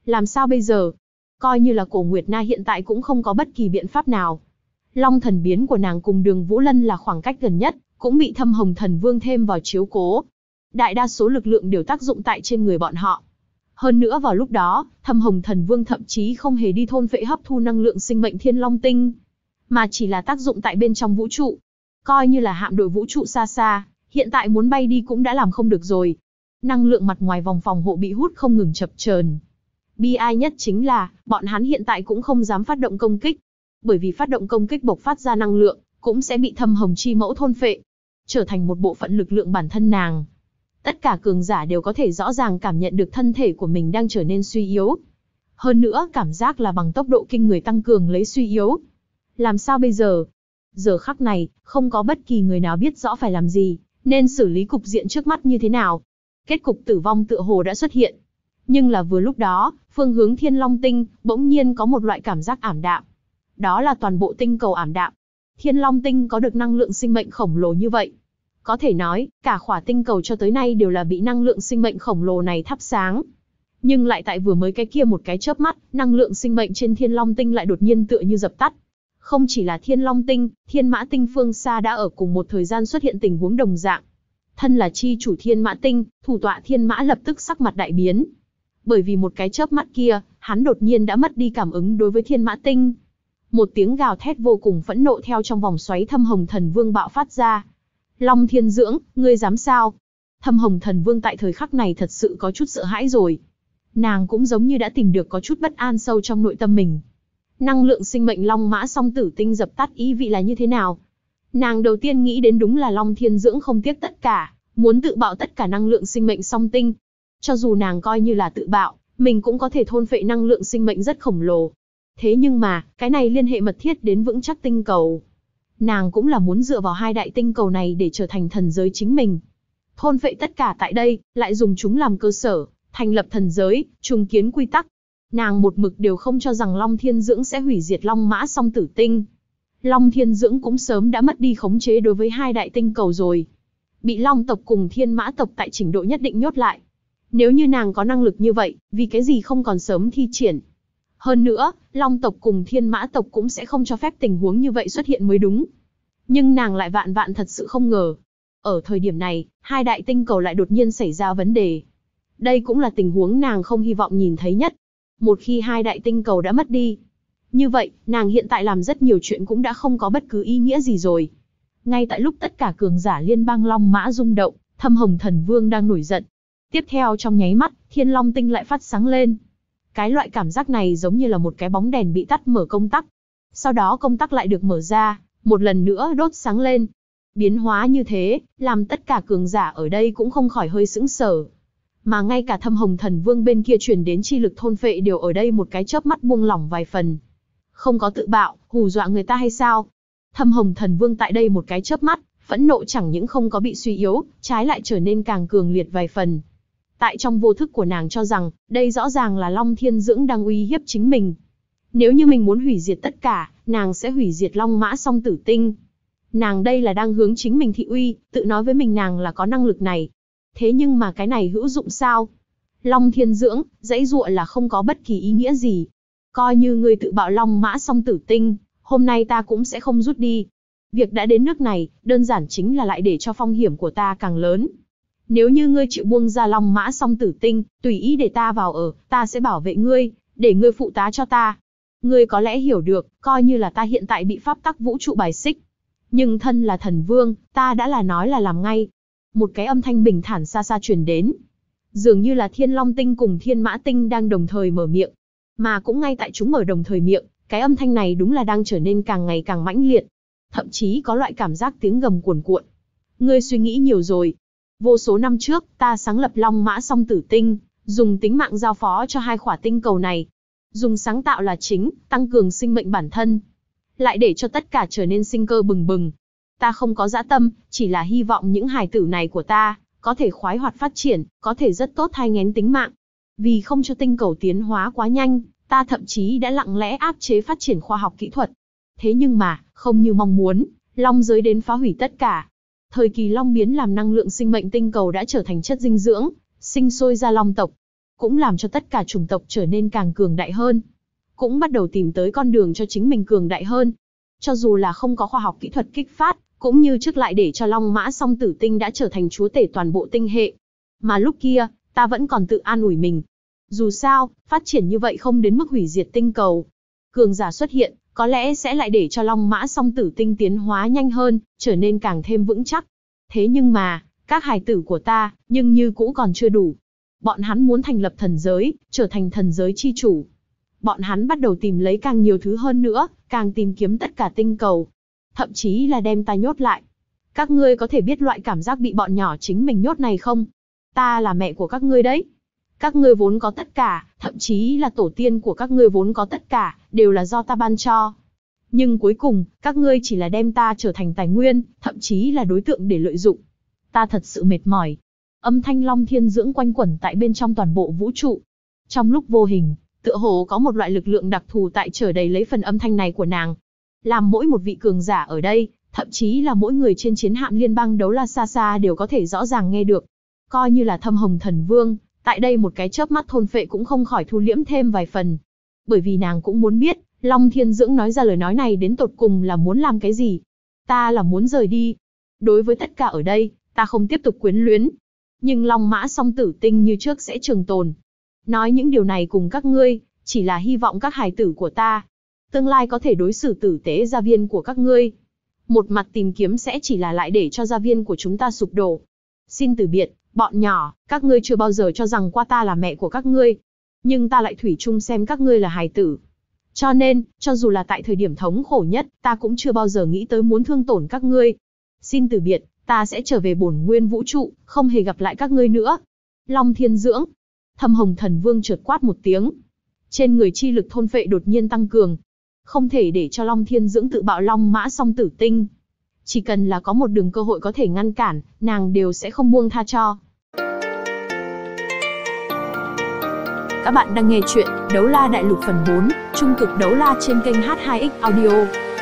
Làm sao bây giờ? Coi như là Cổ Nguyệt Na hiện tại cũng không có bất kỳ biện pháp nào. Long thần biến của nàng cùng Đường Vũ Lân là khoảng cách gần nhất, cũng bị Thâm Hồng Thần Vương thêm vào chiếu cố. Đại đa số lực lượng đều tác dụng tại trên người bọn họ. Hơn nữa vào lúc đó, Thâm Hồng Thần Vương thậm chí không hề đi thôn phệ hấp thu năng lượng sinh mệnh Thiên Long Tinh, mà chỉ là tác dụng tại bên trong vũ trụ. Coi như là hạm đội vũ trụ xa xa, hiện tại muốn bay đi cũng đã làm không được rồi. Năng lượng mặt ngoài vòng phòng hộ bị hút không ngừng chập chờn. Bi ai nhất chính là, bọn hắn hiện tại cũng không dám phát động công kích. Bởi vì phát động công kích bộc phát ra năng lượng, cũng sẽ bị Thâm Hồng Chi Mẫu thôn phệ, trở thành một bộ phận lực lượng bản thân nàng. Tất cả cường giả đều có thể rõ ràng cảm nhận được thân thể của mình đang trở nên suy yếu. Hơn nữa, cảm giác là bằng tốc độ kinh người tăng cường lấy suy yếu. Làm sao bây giờ? Giờ khắc này, không có bất kỳ người nào biết rõ phải làm gì, nên xử lý cục diện trước mắt như thế nào. Kết cục tử vong tựa hồ đã xuất hiện. Nhưng là vừa lúc đó, phương hướng Thiên Long Tinh, bỗng nhiên có một loại cảm giác ảm đạm. Đó là toàn bộ tinh cầu ảm đạm. Thiên Long Tinh có được năng lượng sinh mệnh khổng lồ như vậy. Có thể nói, cả khỏa tinh cầu cho tới nay đều là bị năng lượng sinh mệnh khổng lồ này thắp sáng. Nhưng lại tại vừa mới cái kia một cái chớp mắt, năng lượng sinh mệnh trên Thiên Long Tinh lại đột nhiên tựa như dập tắt. Không chỉ là Thiên Long Tinh, Thiên Mã Tinh phương xa đã ở cùng một thời gian xuất hiện tình huống đồng dạng. Thân là chi chủ Thiên Mã Tinh, thủ tọa Thiên Mã lập tức sắc mặt đại biến. Bởi vì một cái chớp mắt kia, hắn đột nhiên đã mất đi cảm ứng đối với Thiên Mã Tinh. Một tiếng gào thét vô cùng phẫn nộ theo trong vòng xoáy Thâm Hồng Thần Vương bạo phát ra. Long Thiên Dưỡng, ngươi dám sao? Thâm Hồng Thần Vương tại thời khắc này thật sự có chút sợ hãi rồi. Nàng cũng giống như đã tìm được có chút bất an sâu trong nội tâm mình. Năng lượng sinh mệnh Long Mã Song Tử Tinh dập tắt ý vị là như thế nào? Nàng đầu tiên nghĩ đến đúng là Long Thiên Dưỡng không tiếc tất cả, muốn tự bạo tất cả năng lượng sinh mệnh song tinh. Cho dù nàng coi như là tự bạo, mình cũng có thể thôn phệ năng lượng sinh mệnh rất khổng lồ. Thế nhưng mà, cái này liên hệ mật thiết đến vững chắc tinh cầu. Nàng cũng là muốn dựa vào hai đại tinh cầu này để trở thành thần giới chính mình. Thôn phệ tất cả tại đây, lại dùng chúng làm cơ sở, thành lập thần giới, trùng kiến quy tắc. Nàng một mực đều không cho rằng Long Thiên Dưỡng sẽ hủy diệt Long Mã Song Tử Tinh. Long Thiên Dưỡng cũng sớm đã mất đi khống chế đối với hai đại tinh cầu rồi. Bị Long tộc cùng Thiên Mã tộc tại trình độ nhất định nhốt lại. Nếu như nàng có năng lực như vậy, vì cái gì không còn sớm thi triển? Hơn nữa, Long tộc cùng Thiên Mã tộc cũng sẽ không cho phép tình huống như vậy xuất hiện mới đúng. Nhưng nàng lại vạn vạn thật sự không ngờ. Ở thời điểm này, hai đại tinh cầu lại đột nhiên xảy ra vấn đề. Đây cũng là tình huống nàng không hy vọng nhìn thấy nhất. Một khi hai đại tinh cầu đã mất đi, như vậy, nàng hiện tại làm rất nhiều chuyện cũng đã không có bất cứ ý nghĩa gì rồi. Ngay tại lúc tất cả cường giả liên bang Long Mã rung động, Thâm Hồng Thần Vương đang nổi giận. Tiếp theo trong nháy mắt, Thiên Long Tinh lại phát sáng lên. Cái loại cảm giác này giống như là một cái bóng đèn bị tắt mở công tắc. Sau đó công tắc lại được mở ra, một lần nữa đốt sáng lên. Biến hóa như thế, làm tất cả cường giả ở đây cũng không khỏi hơi sững sờ. Mà ngay cả Thâm Hồng Thần Vương bên kia truyền đến chi lực thôn phệ đều ở đây một cái chớp mắt buông lỏng vài phần. Không có tự bạo, hù dọa người ta hay sao? Thâm Hồng Thần Vương tại đây một cái chớp mắt, phẫn nộ chẳng những không có bị suy yếu, trái lại trở nên càng cường liệt vài phần. Tại trong vô thức của nàng cho rằng, đây rõ ràng là Long Thiên Dưỡng đang uy hiếp chính mình. Nếu như mình muốn hủy diệt tất cả, nàng sẽ hủy diệt Long Mã Song Tử Tinh. Nàng đây là đang hướng chính mình thị uy, tự nói với mình nàng là có năng lực này. Thế nhưng mà cái này hữu dụng sao? Long Thiên Dưỡng, dãy dụa là không có bất kỳ ý nghĩa gì. Coi như ngươi tự bạo Long Mã Song Tử Tinh, hôm nay ta cũng sẽ không rút đi. Việc đã đến nước này, đơn giản chính là lại để cho phong hiểm của ta càng lớn. Nếu như ngươi chịu buông ra Long Mã Song Tử Tinh, tùy ý để ta vào ở, ta sẽ bảo vệ ngươi, để ngươi phụ tá cho ta. Ngươi có lẽ hiểu được, coi như là ta hiện tại bị pháp tắc vũ trụ bài xích. Nhưng thân là thần vương, ta đã là nói là làm ngay. Một cái âm thanh bình thản xa xa truyền đến. Dường như là Thiên Long Tinh cùng Thiên Mã Tinh đang đồng thời mở miệng. Mà cũng ngay tại chúng mở đồng thời miệng, cái âm thanh này đúng là đang trở nên càng ngày càng mãnh liệt. Thậm chí có loại cảm giác tiếng gầm cuồn cuộn. Ngươi suy nghĩ nhiều rồi. Vô số năm trước, ta sáng lập Long Mã Song Tử Tinh, dùng tính mạng giao phó cho hai khỏa tinh cầu này. Dùng sáng tạo là chính, tăng cường sinh mệnh bản thân. Lại để cho tất cả trở nên sinh cơ bừng bừng. Ta không có dã tâm, chỉ là hy vọng những hài tử này của ta, có thể khoái hoạt phát triển, có thể rất tốt thai nghén tính mạng. Vì không cho tinh cầu tiến hóa quá nhanh, ta thậm chí đã lặng lẽ áp chế phát triển khoa học kỹ thuật. Thế nhưng mà, không như mong muốn, Long giới đến phá hủy tất cả. Thời kỳ Long biến làm năng lượng sinh mệnh tinh cầu đã trở thành chất dinh dưỡng, sinh sôi ra Long tộc. cũng làm cho tất cả chủng tộc trở nên càng cường đại hơn. Cũng bắt đầu tìm tới con đường cho chính mình cường đại hơn. Cho dù là không có khoa học kỹ thuật kích phát, cũng như trước lại để cho Long Mã Song Tử Tinh đã trở thành chúa tể toàn bộ tinh hệ. Mà lúc kia, ta vẫn còn tự an ủi mình. Dù sao, phát triển như vậy không đến mức hủy diệt tinh cầu. Cường giả xuất hiện, có lẽ sẽ lại để cho Long Mã Song Tử Tinh tiến hóa nhanh hơn, trở nên càng thêm vững chắc. Thế nhưng mà, các hài tử của ta, nhưng như cũ còn chưa đủ. Bọn hắn muốn thành lập thần giới, trở thành thần giới chi chủ. Bọn hắn bắt đầu tìm lấy càng nhiều thứ hơn nữa, càng tìm kiếm tất cả tinh cầu. Thậm chí là đem ta nhốt lại. Các ngươi có thể biết loại cảm giác bị bọn nhỏ chính mình nhốt này không? Ta là mẹ của các ngươi đấy. Các ngươi vốn có tất cả, thậm chí là tổ tiên của các ngươi vốn có tất cả, đều là do ta ban cho. Nhưng cuối cùng, các ngươi chỉ là đem ta trở thành tài nguyên, thậm chí là đối tượng để lợi dụng. Ta thật sự mệt mỏi. Âm thanh Long Thiên Dưỡng quanh quẩn tại bên trong toàn bộ vũ trụ. Trong lúc vô hình, tựa hồ có một loại lực lượng đặc thù tại chở đầy lấy phần âm thanh này của nàng. Làm mỗi một vị cường giả ở đây, thậm chí là mỗi người trên chiến hạm liên bang đấu la xa xa đều có thể rõ ràng nghe được. Coi như là Thâm Hồng Thần Vương, tại đây một cái chớp mắt thôn phệ cũng không khỏi thu liễm thêm vài phần. Bởi vì nàng cũng muốn biết, Long Thiên Dưỡng nói ra lời nói này đến tột cùng là muốn làm cái gì. Ta là muốn rời đi. Đối với tất cả ở đây, ta không tiếp tục quyến luyến. Nhưng Long Mã Song Tử Tinh như trước sẽ trường tồn. Nói những điều này cùng các ngươi, chỉ là hy vọng các hài tử của ta tương lai có thể đối xử tử tế gia viên của các ngươi. Một mặt tìm kiếm sẽ chỉ là lại để cho gia viên của chúng ta sụp đổ. Xin từ biệt, bọn nhỏ, các ngươi chưa bao giờ cho rằng qua ta là mẹ của các ngươi. Nhưng ta lại thủy chung xem các ngươi là hài tử. Cho nên, cho dù là tại thời điểm thống khổ nhất, ta cũng chưa bao giờ nghĩ tới muốn thương tổn các ngươi. Xin từ biệt, ta sẽ trở về bổn nguyên vũ trụ, không hề gặp lại các ngươi nữa. Long Thiên Dưỡng. Thâm Hồng Thần Vương chợt quát một tiếng. Trên người chi lực thôn phệ đột nhiên tăng cường. Không thể để cho Long Thiên Dưỡng tự bạo Long Mã Song Tử Tinh. Chỉ cần là có một đường cơ hội có thể ngăn cản, nàng đều sẽ không buông tha cho. Các bạn đang nghe chuyện Đấu La Đại Lục phần 4, Trung cực đấu la trên kênh H2X Audio.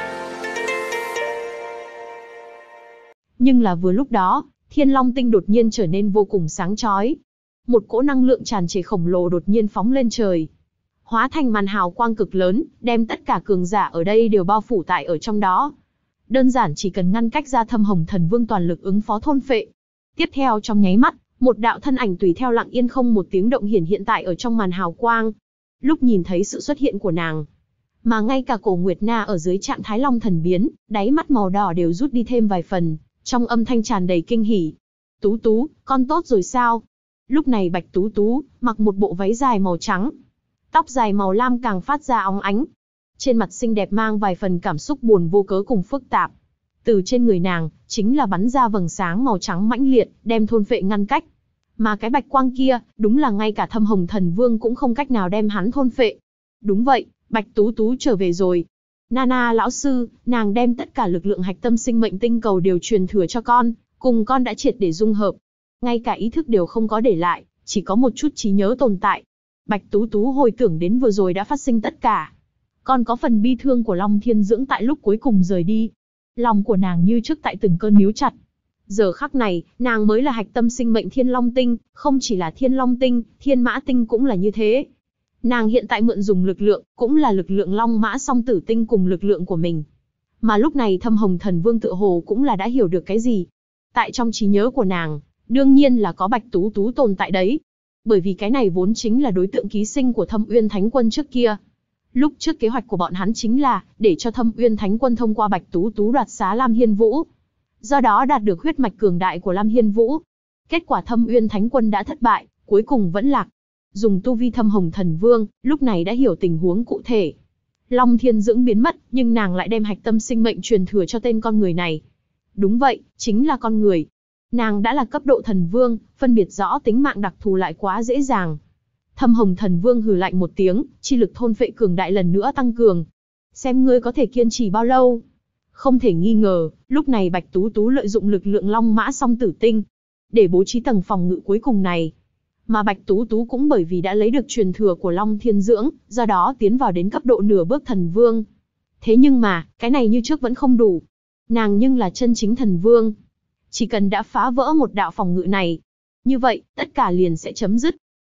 Nhưng là vừa lúc đó, Thiên Long Tinh đột nhiên trở nên vô cùng sáng chói. Một cỗ năng lượng tràn trề khổng lồ đột nhiên phóng lên trời. Hóa thành màn hào quang cực lớn, đem tất cả cường giả ở đây đều bao phủ tại ở trong đó. Đơn giản chỉ cần ngăn cách ra Thâm Hồng Thần Vương toàn lực ứng phó thôn phệ. Tiếp theo trong nháy mắt, một đạo thân ảnh tùy theo lặng yên không một tiếng động hiện tại ở trong màn hào quang. Lúc nhìn thấy sự xuất hiện của nàng, mà ngay cả Cổ Nguyệt Na ở dưới trạng thái Long Thần biến, đáy mắt màu đỏ đều rút đi thêm vài phần, trong âm thanh tràn đầy kinh hỉ. Tú Tú, con tốt rồi sao? Lúc này Bạch Tú Tú mặc một bộ váy dài màu trắng, tóc dài màu lam càng phát ra óng ánh. Trên mặt xinh đẹp mang vài phần cảm xúc buồn vô cớ cùng phức tạp. Từ trên người nàng, chính là bắn ra vầng sáng màu trắng mãnh liệt, đem thôn phệ ngăn cách. Mà cái bạch quang kia, đúng là ngay cả Thâm Hồng Thần Vương cũng không cách nào đem hắn thôn phệ. Đúng vậy, Bạch Tú Tú trở về rồi. Nana lão sư, nàng đem tất cả lực lượng hạch tâm sinh mệnh tinh cầu đều truyền thừa cho con, cùng con đã triệt để dung hợp. Ngay cả ý thức đều không có để lại, chỉ có một chút trí nhớ tồn tại. Bạch Tú Tú hồi tưởng đến vừa rồi đã phát sinh tất cả. Còn có phần bi thương của Long Thiên Dưỡng tại lúc cuối cùng rời đi. Lòng của nàng như trước tại từng cơn níu chặt. Giờ khắc này, nàng mới là hạch tâm sinh mệnh Thiên Long Tinh, không chỉ là Thiên Long Tinh, Thiên Mã Tinh cũng là như thế. Nàng hiện tại mượn dùng lực lượng, cũng là lực lượng Long Mã Song Tử Tinh cùng lực lượng của mình. Mà lúc này Thâm Hồng Thần Vương tựa hồ cũng là đã hiểu được cái gì. Tại trong trí nhớ của nàng, đương nhiên là có Bạch Tú Tú tồn tại đấy. Bởi vì cái này vốn chính là đối tượng ký sinh của Thâm Uyên Thánh Quân trước kia. Lúc trước kế hoạch của bọn hắn chính là để cho Thâm Uyên Thánh Quân thông qua Bạch Tú Tú đoạt xá Lam Hiên Vũ. Do đó đạt được huyết mạch cường đại của Lam Hiên Vũ. Kết quả Thâm Uyên Thánh Quân đã thất bại, cuối cùng vẫn lạc. Dùng tu vi Thâm Hồng Thần Vương, lúc này đã hiểu tình huống cụ thể. Long Thiên Dưỡng biến mất, nhưng nàng lại đem hạch tâm sinh mệnh truyền thừa cho tên con người này. Đúng vậy, chính là con người. Nàng đã là cấp độ thần vương, phân biệt rõ tính mạng đặc thù lại quá dễ dàng. Thâm Hồng Thần Vương hừ lạnh một tiếng, chi lực thôn phệ cường đại lần nữa tăng cường. Xem ngươi có thể kiên trì bao lâu. Không thể nghi ngờ, lúc này Bạch Tú Tú lợi dụng lực lượng Long Mã Song Tử Tinh để bố trí tầng phòng ngự cuối cùng này. Mà Bạch Tú Tú cũng bởi vì đã lấy được truyền thừa của Long Thiên Dưỡng, do đó tiến vào đến cấp độ nửa bước thần vương. Thế nhưng mà, cái này như trước vẫn không đủ. Nàng nhưng là chân chính thần vương. Chỉ cần đã phá vỡ một đạo phòng ngự này, như vậy, tất cả liền sẽ chấm dứt.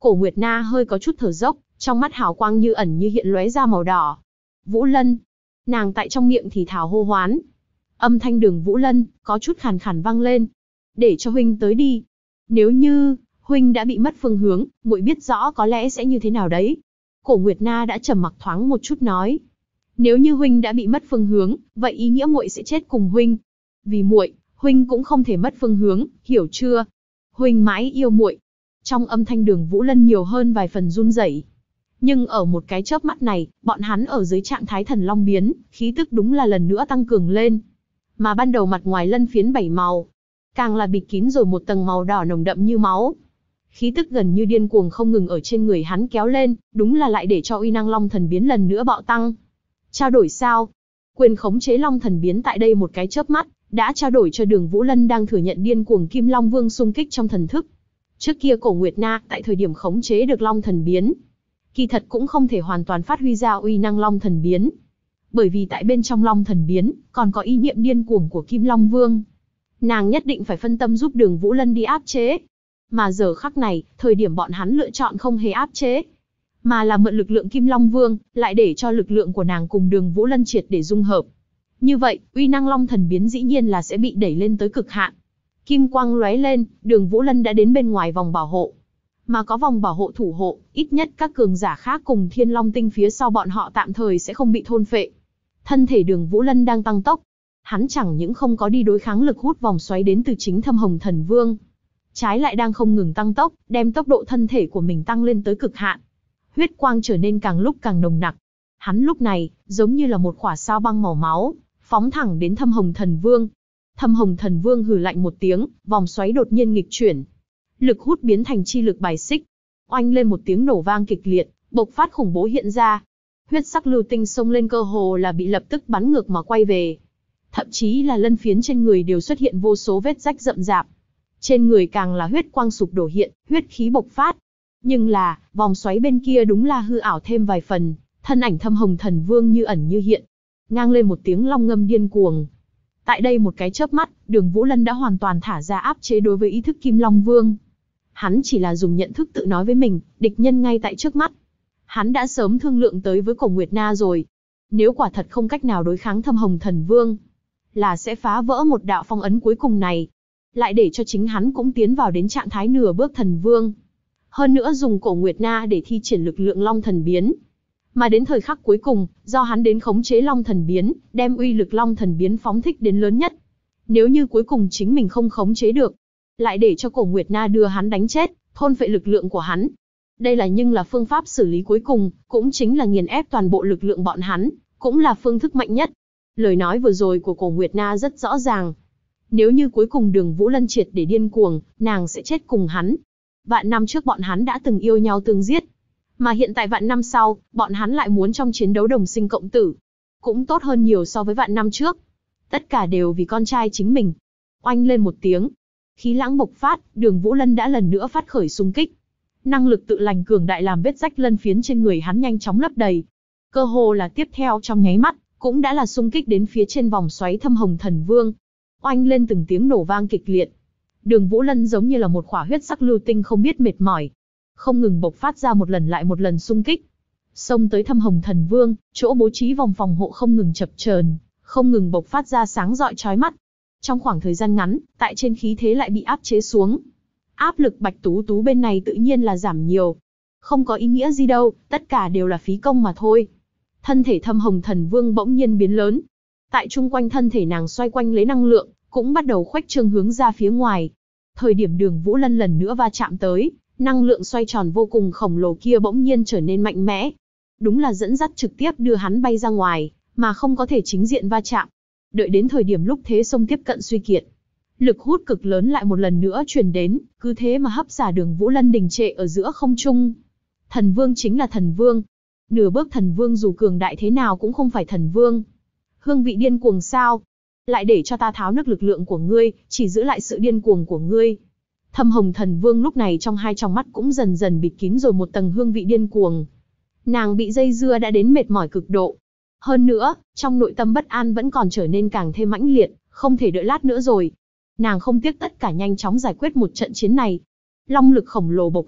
Cổ Nguyệt Na hơi có chút thở dốc, trong mắt hào quang như ẩn như hiện lóe ra màu đỏ. Vũ Lân. Nàng tại trong miệng thì thào hô hoán. Âm thanh Đường Vũ Lân có chút khàn khàn vang lên. Để cho huynh tới đi. Nếu như huynh đã bị mất phương hướng, muội biết rõ có lẽ sẽ như thế nào đấy. Cổ Nguyệt Na đã trầm mặc thoáng một chút nói. Nếu như huynh đã bị mất phương hướng, vậy ý nghĩa muội sẽ chết cùng huynh. Vì muội, huynh cũng không thể mất phương hướng, hiểu chưa? Huynh mãi yêu muội. Trong âm thanh Đường Vũ Lân nhiều hơn vài phần run rẩy. Nhưng ở một cái chớp mắt này, bọn hắn ở dưới trạng thái thần long biến, khí tức đúng là lần nữa tăng cường lên. Mà ban đầu mặt ngoài lân phiến 7 màu, càng là bịt kín rồi một tầng màu đỏ nồng đậm như máu. Khí tức gần như điên cuồng không ngừng ở trên người hắn kéo lên, đúng là lại để cho uy năng long thần biến lần nữa bạo tăng. Trao đổi sao? Quyền khống chế long thần biến tại đây một cái chớp mắt, đã trao đổi cho Đường Vũ Lân đang thừa nhận điên cuồng Kim Long Vương xung kích trong thần thức. Trước kia Cổ Nguyệt Na, tại thời điểm khống chế được long thần biến, kỳ thật cũng không thể hoàn toàn phát huy ra uy năng long thần biến. Bởi vì tại bên trong long thần biến, còn có ý niệm điên cuồng của Kim Long Vương. Nàng nhất định phải phân tâm giúp Đường Vũ Lân đi áp chế. Mà giờ khắc này, thời điểm bọn hắn lựa chọn không hề áp chế, mà là mượn lực lượng Kim Long Vương, lại để cho lực lượng của nàng cùng Đường Vũ Lân triệt để dung hợp. Như vậy, uy năng long thần biến dĩ nhiên là sẽ bị đẩy lên tới cực hạn. Kim quang lóe lên, Đường Vũ Lân đã đến bên ngoài vòng bảo hộ. Mà có vòng bảo hộ thủ hộ, ít nhất các cường giả khác cùng Thiên Long Tinh phía sau bọn họ tạm thời sẽ không bị thôn phệ. Thân thể Đường Vũ Lân đang tăng tốc. Hắn chẳng những không có đi đối kháng lực hút vòng xoáy đến từ chính Thâm Hồng Thần Vương, trái lại đang không ngừng tăng tốc, đem tốc độ thân thể của mình tăng lên tới cực hạn. Huyết quang trở nên càng lúc càng nồng nặc. Hắn lúc này, giống như là một quả sao băng màu máu, phóng thẳng đến Thâm Hồng Thần Vương. Thâm Hồng Thần Vương hừ lạnh một tiếng, vòng xoáy đột nhiên nghịch chuyển. Lực hút biến thành chi lực bài xích. Oanh lên một tiếng nổ vang kịch liệt, bộc phát khủng bố hiện ra. Huyết sắc lưu tinh xông lên cơ hồ là bị lập tức bắn ngược mà quay về. Thậm chí là lân phiến trên người đều xuất hiện vô số vết rách rậm rạp. Trên người càng là huyết quang sụp đổ hiện, huyết khí bộc phát. Nhưng là, vòng xoáy bên kia đúng là hư ảo thêm vài phần, thân ảnh Thâm Hồng Thần Vương như ẩn như hiện. Ngang lên một tiếng long ngâm điên cuồng. Tại đây một cái chớp mắt, Đường Vũ Lân đã hoàn toàn thả ra áp chế đối với ý thức Kim Long Vương. Hắn chỉ là dùng nhận thức tự nói với mình, địch nhân ngay tại trước mắt. Hắn đã sớm thương lượng tới với Cổ Nguyệt Na rồi. Nếu quả thật không cách nào đối kháng Thâm Hồng Thần Vương, là sẽ phá vỡ một đạo phong ấn cuối cùng này. Lại để cho chính hắn cũng tiến vào đến trạng thái nửa bước thần vương. Hơn nữa dùng Cổ Nguyệt Na để thi triển lực lượng long thần biến. Mà đến thời khắc cuối cùng, do hắn đến khống chế long thần biến, đem uy lực long thần biến phóng thích đến lớn nhất. Nếu như cuối cùng chính mình không khống chế được, lại để cho Cổ Nguyệt Na đưa hắn đánh chết, thôn phệ lực lượng của hắn. Đây là phương pháp xử lý cuối cùng, cũng chính là nghiền ép toàn bộ lực lượng bọn hắn, cũng là phương thức mạnh nhất. Lời nói vừa rồi của Cổ Nguyệt Na rất rõ ràng. Nếu như cuối cùng Đường Vũ Lân triệt để điên cuồng, nàng sẽ chết cùng hắn. Vạn năm trước bọn hắn đã từng yêu nhau tương giết. Mà hiện tại vạn năm sau, bọn hắn lại muốn trong chiến đấu đồng sinh cộng tử. Cũng tốt hơn nhiều so với vạn năm trước. Tất cả đều vì con trai chính mình. Oanh lên một tiếng. Khí lãng bộc phát, Đường Vũ Lân đã lần nữa phát khởi xung kích. Năng lực tự lành cường đại làm vết rách lân phiến trên người hắn nhanh chóng lấp đầy. Cơ hồ là tiếp theo trong nháy mắt, cũng đã là xung kích đến phía trên vòng xoáy Thâm Hồng Thần Vương. Oanh lên từng tiếng nổ vang kịch liệt. Đường Vũ Lân giống như là một khỏa huyết sắc lưu tinh không biết mệt mỏi, không ngừng bộc phát ra một lần lại một lần xung kích. Xông tới Thâm Hồng Thần Vương, chỗ bố trí vòng phòng hộ không ngừng chập chờn, không ngừng bộc phát ra sáng rọi chói mắt. Trong khoảng thời gian ngắn, tại trên khí thế lại bị áp chế xuống. Áp lực Bạch Tú Tú bên này tự nhiên là giảm nhiều. Không có ý nghĩa gì đâu, tất cả đều là phí công mà thôi. Thân thể Thâm Hồng Thần Vương bỗng nhiên biến lớn. Tại chung quanh thân thể nàng xoay quanh lấy năng lượng, cũng bắt đầu khuếch trương hướng ra phía ngoài. Thời điểm Đường Vũ Lân lần nữa va chạm tới, năng lượng xoay tròn vô cùng khổng lồ kia bỗng nhiên trở nên mạnh mẽ. Đúng là dẫn dắt trực tiếp đưa hắn bay ra ngoài, mà không có thể chính diện va chạm. Đợi đến thời điểm lúc thế sông tiếp cận suy kiệt, lực hút cực lớn lại một lần nữa truyền đến, cứ thế mà hấp xả Đường Vũ Lân đình trệ ở giữa không trung. Thần Vương chính là thần vương. Nửa bước thần vương dù cường đại thế nào cũng không phải thần vương. Hương vị điên cuồng sao? Lại để cho ta tháo nước lực lượng của ngươi, chỉ giữ lại sự điên cuồng của ngươi. Thâm Hồng Thần Vương lúc này trong hai tròng mắt cũng dần dần bịt kín rồi một tầng hương vị điên cuồng. Nàng bị dây dưa đã đến mệt mỏi cực độ. Hơn nữa, trong nội tâm bất an vẫn còn trở nên càng thêm mãnh liệt, không thể đợi lát nữa rồi. Nàng không tiếc tất cả nhanh chóng giải quyết một trận chiến này. Long lực khổng lồ bộc phát,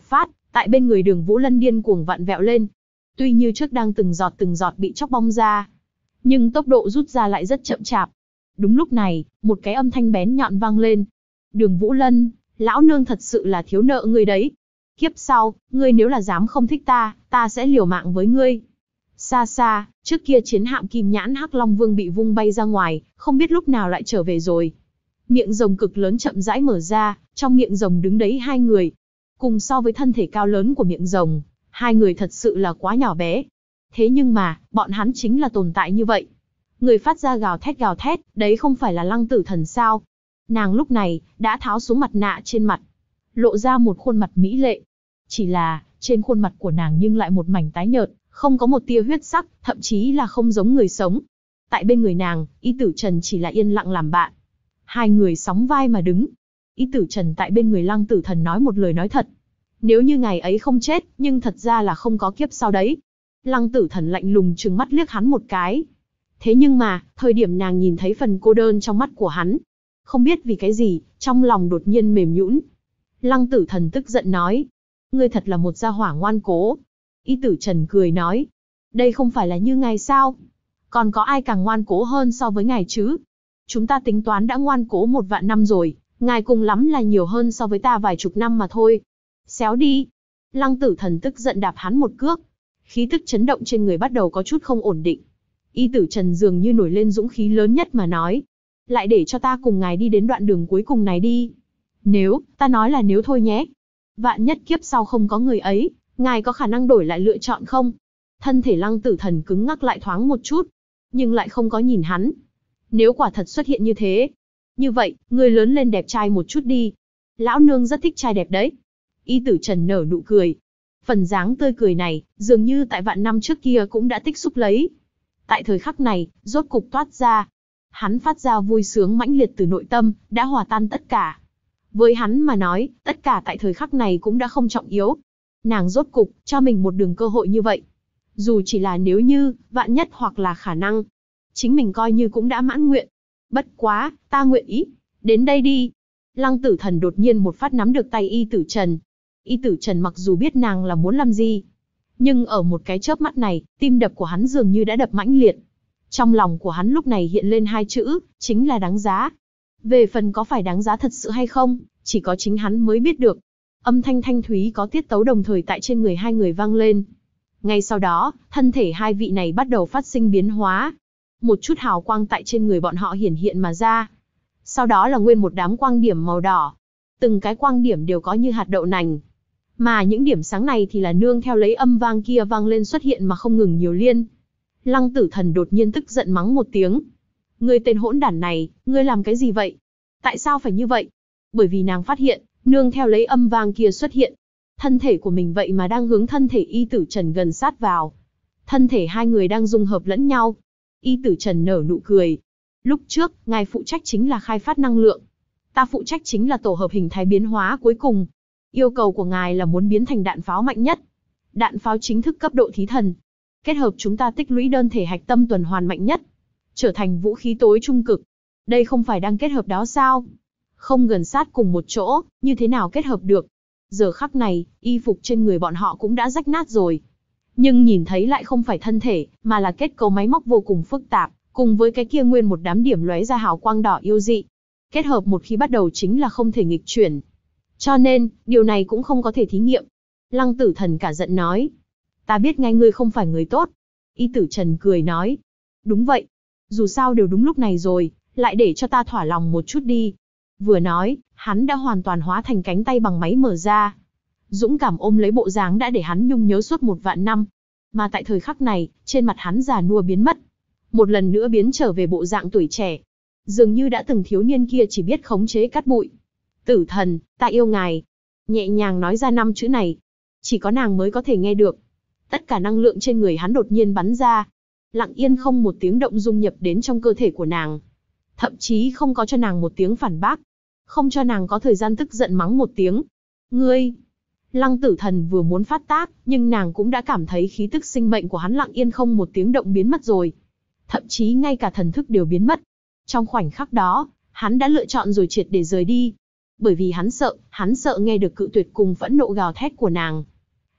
Tại bên người Đường Vũ Lân điên cuồng vặn vẹo lên. Tuy như trước đang từng giọt bị chóc bong ra, nhưng tốc độ rút ra lại rất chậm chạp. Đúng lúc này, một cái âm thanh bén nhọn vang lên. Đường Vũ Lân, lão nương thật sự là thiếu nợ ngươi đấy. Kiếp sau, ngươi nếu là dám không thích ta, ta sẽ liều mạng với ngươi. Xa xa, trước kia chiến hạm Kim Nhãn Hắc Long Vương bị vung bay ra ngoài, không biết lúc nào lại trở về rồi. Miệng rồng cực lớn chậm rãi mở ra, trong miệng rồng đứng đấy hai người. Cùng so với thân thể cao lớn của miệng rồng, hai người thật sự là quá nhỏ bé. Thế nhưng mà, bọn hắn chính là tồn tại như vậy. Người phát ra gào thét, đấy không phải là Lăng Tử Thần sao? Nàng lúc này, đã tháo xuống mặt nạ trên mặt, lộ ra một khuôn mặt mỹ lệ. Chỉ là, trên khuôn mặt của nàng nhưng lại một mảnh tái nhợt, không có một tia huyết sắc, thậm chí là không giống người sống. Tại bên người nàng, Y Tử Trần chỉ là yên lặng làm bạn. Hai người sóng vai mà đứng. Y Tử Trần tại bên người Lăng Tử Thần nói một lời nói thật. Nếu như ngày ấy không chết, nhưng thật ra là không có kiếp sau đấy. Lăng Tử Thần lạnh lùng trừng mắt liếc hắn một cái. Thế nhưng mà, thời điểm nàng nhìn thấy phần cô đơn trong mắt của hắn, không biết vì cái gì, trong lòng đột nhiên mềm nhũn. Lăng Tử Thần tức giận nói, ngươi thật là một gia hỏa ngoan cố. Y Tử Trần cười nói, đây không phải là như ngài sao? Còn có ai càng ngoan cố hơn so với ngài chứ? Chúng ta tính toán đã ngoan cố 1.000 năm rồi, ngài cùng lắm là nhiều hơn so với ta vài chục năm mà thôi. Xéo đi. Lăng Tử Thần tức giận đạp hắn một cước. Khí tức chấn động trên người bắt đầu có chút không ổn định. Y Tử Trần dường như nổi lên dũng khí lớn nhất mà nói, lại để cho ta cùng ngài đi đến đoạn đường cuối cùng này đi. Nếu, ta nói là nếu thôi nhé. Vạn nhất kiếp sau không có người ấy, ngài có khả năng đổi lại lựa chọn không? Thân thể Lăng Tử Thần cứng ngắc lại thoáng một chút, nhưng lại không có nhìn hắn. Nếu quả thật xuất hiện như thế, như vậy, ngươi lớn lên đẹp trai một chút đi. Lão nương rất thích trai đẹp đấy. Y Tử Trần nở nụ cười. Phần dáng tươi cười này, dường như tại vạn năm trước kia cũng đã tích xúc lấy. Tại thời khắc này, rốt cục toát ra. Hắn phát ra vui sướng mãnh liệt từ nội tâm, đã hòa tan tất cả. Với hắn mà nói, tất cả tại thời khắc này cũng đã không trọng yếu. Nàng rốt cục, cho mình một đường cơ hội như vậy. Dù chỉ là nếu như, vạn nhất hoặc là khả năng. Chính mình coi như cũng đã mãn nguyện. Bất quá, ta nguyện ý. Đến đây đi. Lăng Tử Thần đột nhiên một phát nắm được tay Y Tử Trần. Y Tử Trần mặc dù biết nàng là muốn làm gì, nhưng ở một cái chớp mắt này, tim đập của hắn dường như đã đập mãnh liệt. Trong lòng của hắn lúc này hiện lên hai chữ, chính là đáng giá. Về phần có phải đáng giá thật sự hay không, chỉ có chính hắn mới biết được. Âm thanh thanh thúy có tiết tấu đồng thời tại trên người hai người vang lên. Ngay sau đó, thân thể hai vị này bắt đầu phát sinh biến hóa. Một chút hào quang tại trên người bọn họ hiển hiện mà ra. Sau đó là nguyên một đám quang điểm màu đỏ. Từng cái quang điểm đều có như hạt đậu nành. Mà những điểm sáng này thì là nương theo lấy âm vang kia vang lên xuất hiện mà không ngừng nhiều liên. Lăng Tử Thần đột nhiên tức giận mắng một tiếng. Ngươi tên hỗn đản này, ngươi làm cái gì vậy? Tại sao phải như vậy? Bởi vì nàng phát hiện, nương theo lấy âm vang kia xuất hiện, thân thể của mình vậy mà đang hướng thân thể Y Tử Trần gần sát vào. Thân thể hai người đang dung hợp lẫn nhau. Y Tử Trần nở nụ cười. Lúc trước, ngài phụ trách chính là khai phát năng lượng. Ta phụ trách chính là tổ hợp hình thái biến hóa cuối cùng. Yêu cầu của ngài là muốn biến thành đạn pháo mạnh nhất. Đạn pháo chính thức cấp độ thí thần. Kết hợp chúng ta tích lũy đơn thể hạch tâm tuần hoàn mạnh nhất. Trở thành vũ khí tối trung cực. Đây không phải đang kết hợp đó sao? Không gần sát cùng một chỗ, như thế nào kết hợp được? Giờ khắc này, y phục trên người bọn họ cũng đã rách nát rồi. Nhưng nhìn thấy lại không phải thân thể, mà là kết cấu máy móc vô cùng phức tạp, cùng với cái kia nguyên một đám điểm lóe ra hào quang đỏ yêu dị. Kết hợp một khi bắt đầu chính là không thể nghịch chuyển. Cho nên, điều này cũng không có thể thí nghiệm. Lăng Tử Thần cả giận nói. Ta biết ngay ngươi không phải người tốt. Y Tử Trần cười nói. Đúng vậy. Dù sao đều đúng lúc này rồi, lại để cho ta thỏa lòng một chút đi. Vừa nói, hắn đã hoàn toàn hóa thành cánh tay bằng máy mở ra. Dũng cảm ôm lấy bộ dáng đã để hắn nhung nhớ suốt 1.000 năm. Mà tại thời khắc này, trên mặt hắn già nua biến mất. Một lần nữa biến trở về bộ dạng tuổi trẻ. Dường như đã từng thiếu niên kia chỉ biết khống chế cát bụi. Tử Thần, ta yêu ngài. Nhẹ nhàng nói ra 5 chữ này. Chỉ có nàng mới có thể nghe được. Tất cả năng lượng trên người hắn đột nhiên bắn ra. Lặng yên không một tiếng động dung nhập đến trong cơ thể của nàng. Thậm chí không có cho nàng một tiếng phản bác. Không cho nàng có thời gian tức giận mắng một tiếng. Ngươi! Lăng Tử Thần vừa muốn phát tác, nhưng nàng cũng đã cảm thấy khí tức sinh mệnh của hắn lặng yên không một tiếng động biến mất rồi. Thậm chí ngay cả thần thức đều biến mất. Trong khoảnh khắc đó, hắn đã lựa chọn rồi triệt để rời đi. Bởi vì hắn sợ nghe được cự tuyệt cùng phẫn nộ gào thét của nàng.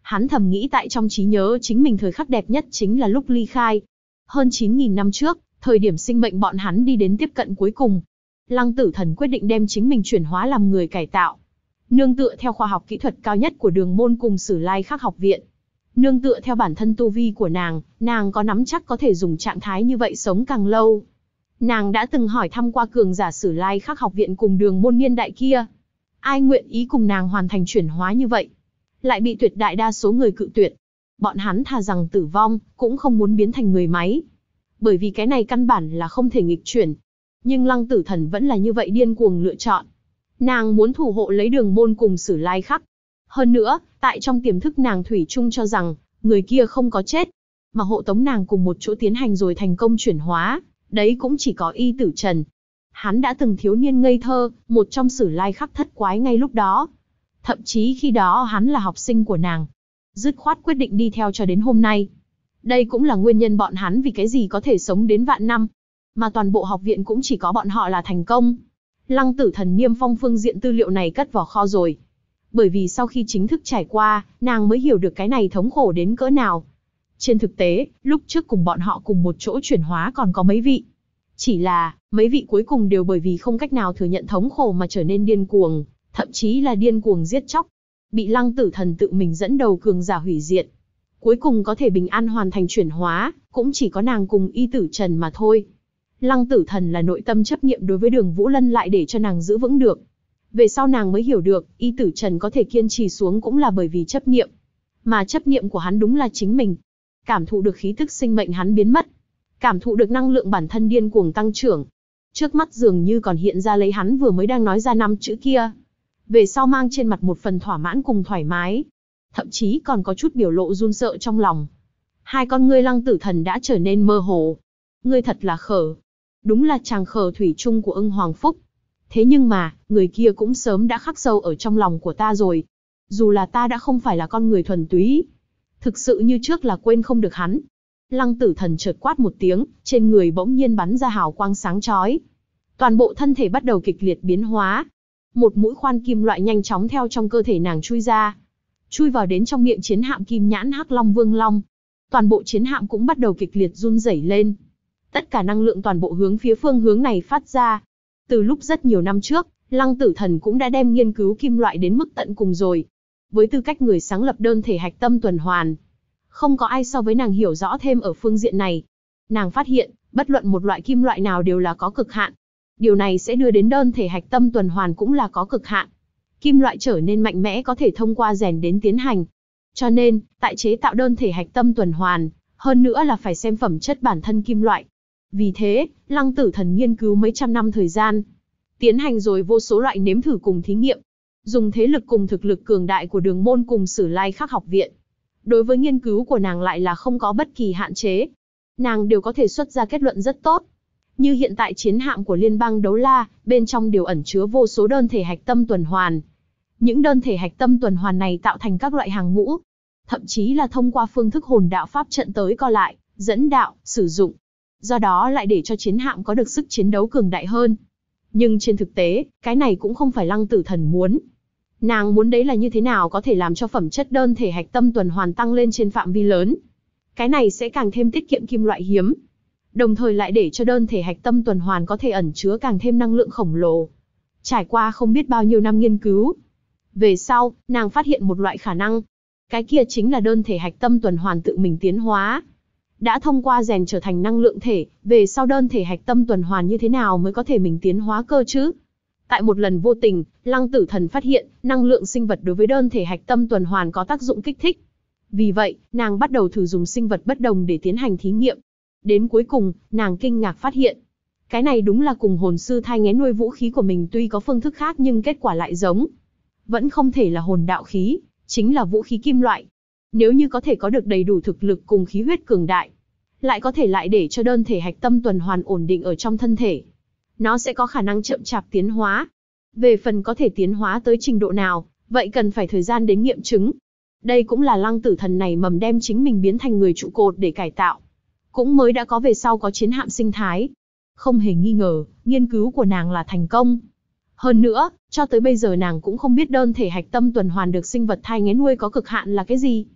Hắn thầm nghĩ tại trong trí nhớ chính mình thời khắc đẹp nhất chính là lúc ly khai. Hơn 9.000 năm trước, thời điểm sinh mệnh bọn hắn đi đến tiếp cận cuối cùng. Lăng Tử Thần quyết định đem chính mình chuyển hóa làm người cải tạo. Nương tựa theo khoa học kỹ thuật cao nhất của Đường Môn cùng Sử Lai Khắc học viện. Nương tựa theo bản thân tu vi của nàng có nắm chắc có thể dùng trạng thái như vậy sống càng lâu. Nàng đã từng hỏi thăm qua cường giả Sử Lai Khắc học viện cùng Đường Môn niên đại kia. Ai nguyện ý cùng nàng hoàn thành chuyển hóa như vậy? Lại bị tuyệt đại đa số người cự tuyệt. Bọn hắn thà rằng tử vong, cũng không muốn biến thành người máy. Bởi vì cái này căn bản là không thể nghịch chuyển. Nhưng Lăng Tử Thần vẫn là như vậy điên cuồng lựa chọn. Nàng muốn thủ hộ lấy Đường Môn cùng Sử Lai Khắc. Hơn nữa, tại trong tiềm thức nàng thủy chung cho rằng, người kia không có chết, mà hộ tống nàng cùng một chỗ tiến hành rồi thành công chuyển hóa, đấy cũng chỉ có Y Tử Trần. Hắn đã từng thiếu niên ngây thơ, một trong Sử Lai Khắc thất quái ngay lúc đó. Thậm chí khi đó hắn là học sinh của nàng. Dứt khoát quyết định đi theo cho đến hôm nay. Đây cũng là nguyên nhân bọn hắn vì cái gì có thể sống đến vạn năm. Mà toàn bộ học viện cũng chỉ có bọn họ là thành công. Lăng Tử Thần niêm phong phương diện tư liệu này cất vào kho rồi. Bởi vì sau khi chính thức trải qua, nàng mới hiểu được cái này thống khổ đến cỡ nào. Trên thực tế, lúc trước cùng bọn họ cùng một chỗ chuyển hóa còn có mấy vị. Chỉ là, mấy vị cuối cùng đều bởi vì không cách nào thừa nhận thống khổ mà trở nên điên cuồng, thậm chí là điên cuồng giết chóc. Bị Lăng Tử Thần tự mình dẫn đầu cường giả hủy diệt. Cuối cùng có thể bình an hoàn thành chuyển hóa, cũng chỉ có nàng cùng Y Tử Trần mà thôi. Lăng Tử Thần là nội tâm chấp niệm đối với Đường Vũ Lân lại để cho nàng giữ vững được. Về sau nàng mới hiểu được, Y Tử Trần có thể kiên trì xuống cũng là bởi vì chấp niệm. Mà chấp niệm của hắn đúng là chính mình. Cảm thụ được khí tức sinh mệnh hắn biến mất. Cảm thụ được năng lượng bản thân điên cuồng tăng trưởng. Trước mắt dường như còn hiện ra lấy hắn vừa mới đang nói ra 5 chữ kia. Về sau mang trên mặt một phần thỏa mãn cùng thoải mái. Thậm chí còn có chút biểu lộ run sợ trong lòng. Hai con ngươi Lăng Tử Thần đã trở nên mơ hồ. Ngươi thật là khờ. Đúng là chàng khờ thủy chung của Ưng Hoàng Phúc. Thế nhưng mà, người kia cũng sớm đã khắc sâu ở trong lòng của ta rồi. Dù là ta đã không phải là con người thuần túy. Thực sự như trước là quên không được hắn. Lăng Tử Thần chợt quát một tiếng, trên người bỗng nhiên bắn ra hào quang sáng chói. Toàn bộ thân thể bắt đầu kịch liệt biến hóa. Một mũi khoan kim loại nhanh chóng theo trong cơ thể nàng chui ra. Chui vào đến trong miệng chiến hạm Kim Nhãn Hắc Long Vương Long. Toàn bộ chiến hạm cũng bắt đầu kịch liệt run rẩy lên. Tất cả năng lượng toàn bộ hướng phía phương hướng này phát ra. Từ lúc rất nhiều năm trước, Lăng Tử Thần cũng đã đem nghiên cứu kim loại đến mức tận cùng rồi. Với tư cách người sáng lập đơn thể hạch tâm tuần hoàn, không có ai so với nàng hiểu rõ thêm ở phương diện này. Nàng phát hiện, bất luận một loại kim loại nào đều là có cực hạn. Điều này sẽ đưa đến đơn thể hạch tâm tuần hoàn cũng là có cực hạn. Kim loại trở nên mạnh mẽ có thể thông qua rèn đến tiến hành. Cho nên, tại chế tạo đơn thể hạch tâm tuần hoàn, hơn nữa là phải xem phẩm chất bản thân kim loại. Vì thế, Lăng Tử Thần nghiên cứu mấy trăm năm thời gian, tiến hành rồi vô số loại nếm thử cùng thí nghiệm, dùng thế lực cùng thực lực cường đại của Đường Môn cùng Sử Lai Khắc học viện. Đối với nghiên cứu của nàng lại là không có bất kỳ hạn chế. Nàng đều có thể xuất ra kết luận rất tốt. Như hiện tại chiến hạm của Liên bang Đấu La, bên trong đều ẩn chứa vô số đơn thể hạch tâm tuần hoàn. Những đơn thể hạch tâm tuần hoàn này tạo thành các loại hàng ngũ, thậm chí là thông qua phương thức hồn đạo pháp trận tới co lại, dẫn đạo, sử dụng. Do đó lại để cho chiến hạm có được sức chiến đấu cường đại hơn. Nhưng trên thực tế, cái này cũng không phải Lăng Tử Thần muốn. Nàng muốn đấy là như thế nào có thể làm cho phẩm chất đơn thể hạch tâm tuần hoàn tăng lên trên phạm vi lớn. Cái này sẽ càng thêm tiết kiệm kim loại hiếm. Đồng thời lại để cho đơn thể hạch tâm tuần hoàn có thể ẩn chứa càng thêm năng lượng khổng lồ. Trải qua không biết bao nhiêu năm nghiên cứu, về sau, nàng phát hiện một loại khả năng. Cái kia chính là đơn thể hạch tâm tuần hoàn tự mình tiến hóa. Đã thông qua rèn trở thành năng lượng thể, về sau đơn thể hạch tâm tuần hoàn như thế nào mới có thể mình tiến hóa cơ chứ? Tại một lần vô tình, Lăng Tử Thần phát hiện, năng lượng sinh vật đối với đơn thể hạch tâm tuần hoàn có tác dụng kích thích. Vì vậy, nàng bắt đầu thử dùng sinh vật bất đồng để tiến hành thí nghiệm. Đến cuối cùng, nàng kinh ngạc phát hiện. Cái này đúng là cùng hồn sư thai nghén nuôi vũ khí của mình tuy có phương thức khác nhưng kết quả lại giống. Vẫn không thể là hồn đạo khí, chính là vũ khí kim loại. Nếu như có thể có được đầy đủ thực lực cùng khí huyết cường đại, lại có thể lại để cho đơn thể hạch tâm tuần hoàn ổn định ở trong thân thể, nó sẽ có khả năng chậm chạp tiến hóa. Về phần có thể tiến hóa tới trình độ nào, vậy cần phải thời gian đến nghiệm chứng. Đây cũng là Lăng Tử Thần này mầm đem chính mình biến thành người trụ cột để cải tạo. Cũng mới đã có về sau có chiến hạm sinh thái. Không hề nghi ngờ, nghiên cứu của nàng là thành công. Hơn nữa, cho tới bây giờ nàng cũng không biết đơn thể hạch tâm tuần hoàn được sinh vật thai nghén nuôi có cực hạn là cái gì.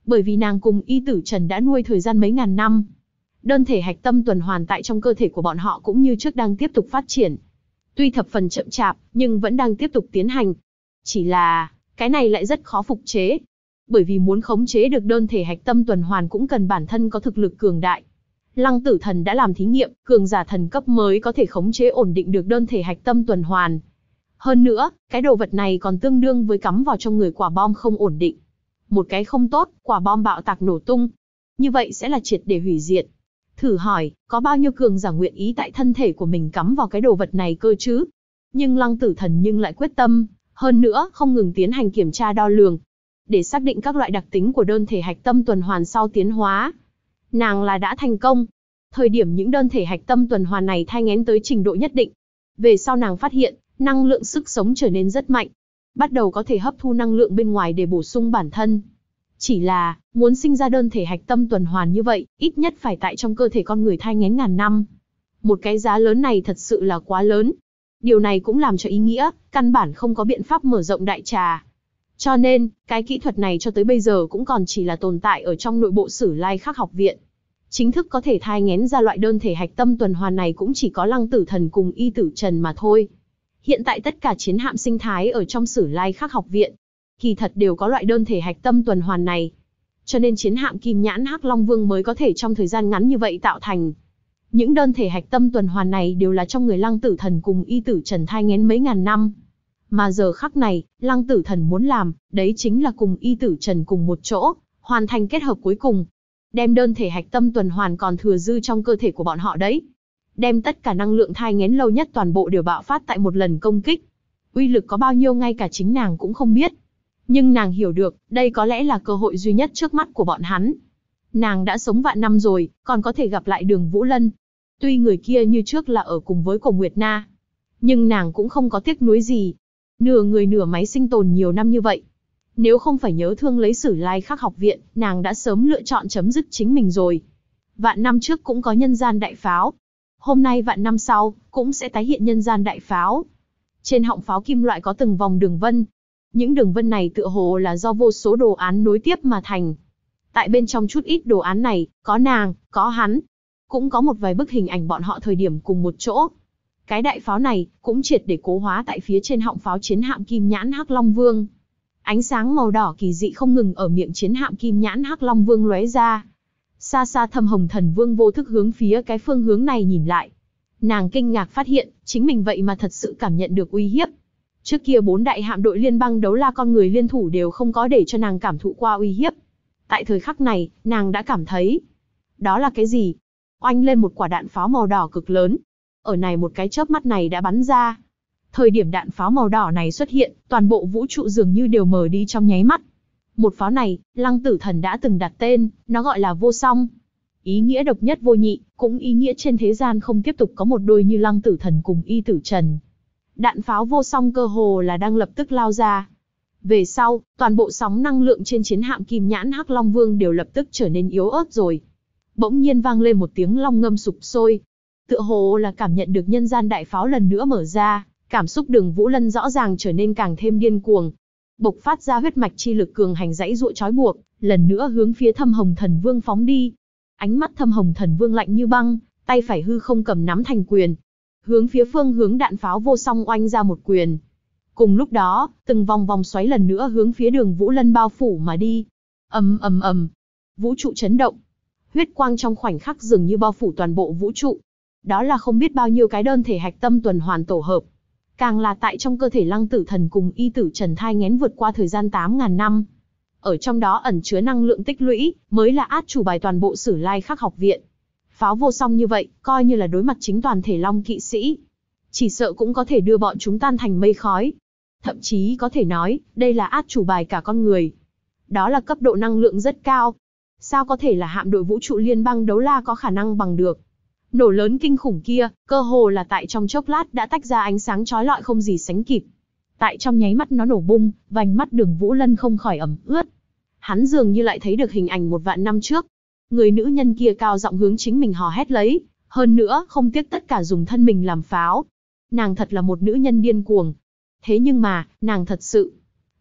Bởi vì nàng cùng Y Tử Trần đã nuôi thời gian mấy ngàn năm. Đơn thể hạch tâm tuần hoàn tại trong cơ thể của bọn họ cũng như trước đang tiếp tục phát triển. Tuy thập phần chậm chạp, nhưng vẫn đang tiếp tục tiến hành. Chỉ là, cái này lại rất khó phục chế. Bởi vì muốn khống chế được đơn thể hạch tâm tuần hoàn cũng cần bản thân có thực lực cường đại. Lăng Tử Thần đã làm thí nghiệm, cường giả thần cấp mới có thể khống chế ổn định được đơn thể hạch tâm tuần hoàn. Hơn nữa, cái đồ vật này còn tương đương với cắm vào trong người quả bom không ổn định. Một cái không tốt, quả bom bạo tạc nổ tung. Như vậy sẽ là triệt để hủy diệt. Thử hỏi, có bao nhiêu cường giả nguyện ý tại thân thể của mình cắm vào cái đồ vật này cơ chứ? Nhưng Lăng Tử Thần nhưng lại quyết tâm, hơn nữa không ngừng tiến hành kiểm tra đo lường, để xác định các loại đặc tính của đơn thể hạch tâm tuần hoàn sau tiến hóa. Nàng là đã thành công. Thời điểm những đơn thể hạch tâm tuần hoàn này thai nghén tới trình độ nhất định. Về sau nàng phát hiện, năng lượng sức sống trở nên rất mạnh. Bắt đầu có thể hấp thu năng lượng bên ngoài để bổ sung bản thân. Chỉ là, muốn sinh ra đơn thể hạch tâm tuần hoàn như vậy, ít nhất phải tại trong cơ thể con người thai nghén ngàn năm. Một cái giá lớn này thật sự là quá lớn. Điều này cũng làm cho ý nghĩa, căn bản không có biện pháp mở rộng đại trà. Cho nên, cái kỹ thuật này cho tới bây giờ cũng còn chỉ là tồn tại ở trong nội bộ Sử Lai Khắc học viện. Chính thức có thể thai nghén ra loại đơn thể hạch tâm tuần hoàn này cũng chỉ có Lăng Tử Thần cùng Y Tử Trần mà thôi. Hiện tại tất cả chiến hạm sinh thái ở trong Sử Lai Khắc học viện, kỳ thật đều có loại đơn thể hạch tâm tuần hoàn này. Cho nên chiến hạm Kim Nhãn Hắc Long Vương mới có thể trong thời gian ngắn như vậy tạo thành. Những đơn thể hạch tâm tuần hoàn này đều là trong người Lăng Tử Thần cùng Y Tử Trần thai nghén mấy ngàn năm. Mà giờ khắc này, Lăng Tử Thần muốn làm, đấy chính là cùng Y Tử Trần cùng một chỗ, hoàn thành kết hợp cuối cùng. Đem đơn thể hạch tâm tuần hoàn còn thừa dư trong cơ thể của bọn họ đấy. Đem tất cả năng lượng thai nghén lâu nhất toàn bộ đều bạo phát tại một lần công kích. Uy lực có bao nhiêu ngay cả chính nàng cũng không biết. Nhưng nàng hiểu được, đây có lẽ là cơ hội duy nhất trước mắt của bọn hắn. Nàng đã sống vạn năm rồi, còn có thể gặp lại Đường Vũ Lân. Tuy người kia như trước là ở cùng với Cổ Nguyệt Na, nhưng nàng cũng không có tiếc nuối gì. Nửa người nửa máy sinh tồn nhiều năm như vậy. Nếu không phải nhớ thương lấy Sử Lai Khắc học viện, nàng đã sớm lựa chọn chấm dứt chính mình rồi. Vạn năm trước cũng có nhân gian đại pháo. Hôm nay vạn năm sau, cũng sẽ tái hiện nhân gian đại pháo. Trên họng pháo kim loại có từng vòng đường vân. Những đường vân này tựa hồ là do vô số đồ án nối tiếp mà thành. Tại bên trong chút ít đồ án này, có nàng, có hắn. Cũng có một vài bức hình ảnh bọn họ thời điểm cùng một chỗ. Cái đại pháo này, cũng triệt để cố hóa tại phía trên họng pháo chiến hạm Kim Nhãn Hắc Long Vương. Ánh sáng màu đỏ kỳ dị không ngừng ở miệng chiến hạm Kim Nhãn Hắc Long Vương lóe ra. Xa xa Thâm Hồng Thần Vương vô thức hướng phía cái phương hướng này nhìn lại. Nàng kinh ngạc phát hiện, chính mình vậy mà thật sự cảm nhận được uy hiếp. Trước kia 4 đại hạm đội liên bang đấu la con người liên thủ đều không có để cho nàng cảm thụ qua uy hiếp. Tại thời khắc này, nàng đã cảm thấy. Đó là cái gì? Oanh lên một quả đạn pháo màu đỏ cực lớn. Ở này một cái chớp mắt này đã bắn ra. Thời điểm đạn pháo màu đỏ này xuất hiện, toàn bộ vũ trụ dường như đều mờ đi trong nháy mắt. Một pháo này, Lăng Tử Thần đã từng đặt tên, nó gọi là Vô Song. Ý nghĩa độc nhất vô nhị, cũng ý nghĩa trên thế gian không tiếp tục có một đôi như Lăng Tử Thần cùng Y Tử Trần. Đạn pháo Vô Song cơ hồ là đang lập tức lao ra. Về sau, toàn bộ sóng năng lượng trên chiến hạm Kim Nhãn Hắc Long Vương đều lập tức trở nên yếu ớt rồi. Bỗng nhiên vang lên một tiếng long ngâm sục sôi. Tựa hồ là cảm nhận được nhân gian đại pháo lần nữa mở ra, cảm xúc Đường Vũ Lân rõ ràng trở nên càng thêm điên cuồng. Bộc phát ra huyết mạch chi lực cường hành dãy dụa trói buộc, lần nữa hướng phía Thâm Hồng Thần Vương phóng đi. Ánh mắt Thâm Hồng Thần Vương lạnh như băng, tay phải hư không cầm nắm thành quyền. Hướng phía phương hướng đạn pháo Vô Song oanh ra một quyền. Cùng lúc đó, từng vòng vòng xoáy lần nữa hướng phía Đường Vũ Lân bao phủ mà đi. Ầm ầm ầm, vũ trụ chấn động. Huyết quang trong khoảnh khắc dường như bao phủ toàn bộ vũ trụ. Đó là không biết bao nhiêu cái đơn thể hạch tâm tuần hoàn tổ hợp. Càng là tại trong cơ thể Lăng Tử Thần cùng Y Tử Trần thai nghén vượt qua thời gian 8.000 năm. Ở trong đó ẩn chứa năng lượng tích lũy, mới là át chủ bài toàn bộ Sử Lai Khắc học viện. Pháo Vô Song như vậy, coi như là đối mặt chính toàn thể Long kỵ sĩ. Chỉ sợ cũng có thể đưa bọn chúng tan thành mây khói. Thậm chí có thể nói, đây là át chủ bài cả con người. Đó là cấp độ năng lượng rất cao. Sao có thể là hạm đội vũ trụ liên bang đấu la có khả năng bằng được? Nổ lớn kinh khủng kia, cơ hồ là tại trong chốc lát đã tách ra ánh sáng chói lọi không gì sánh kịp. Tại trong nháy mắt nó nổ bung, vành mắt Đường Vũ Lân không khỏi ẩm ướt. Hắn dường như lại thấy được hình ảnh 1.000 năm trước. Người nữ nhân kia cao giọng hướng chính mình hò hét lấy, hơn nữa không tiếc tất cả dùng thân mình làm pháo. Nàng thật là một nữ nhân điên cuồng. Thế nhưng mà, nàng thật sự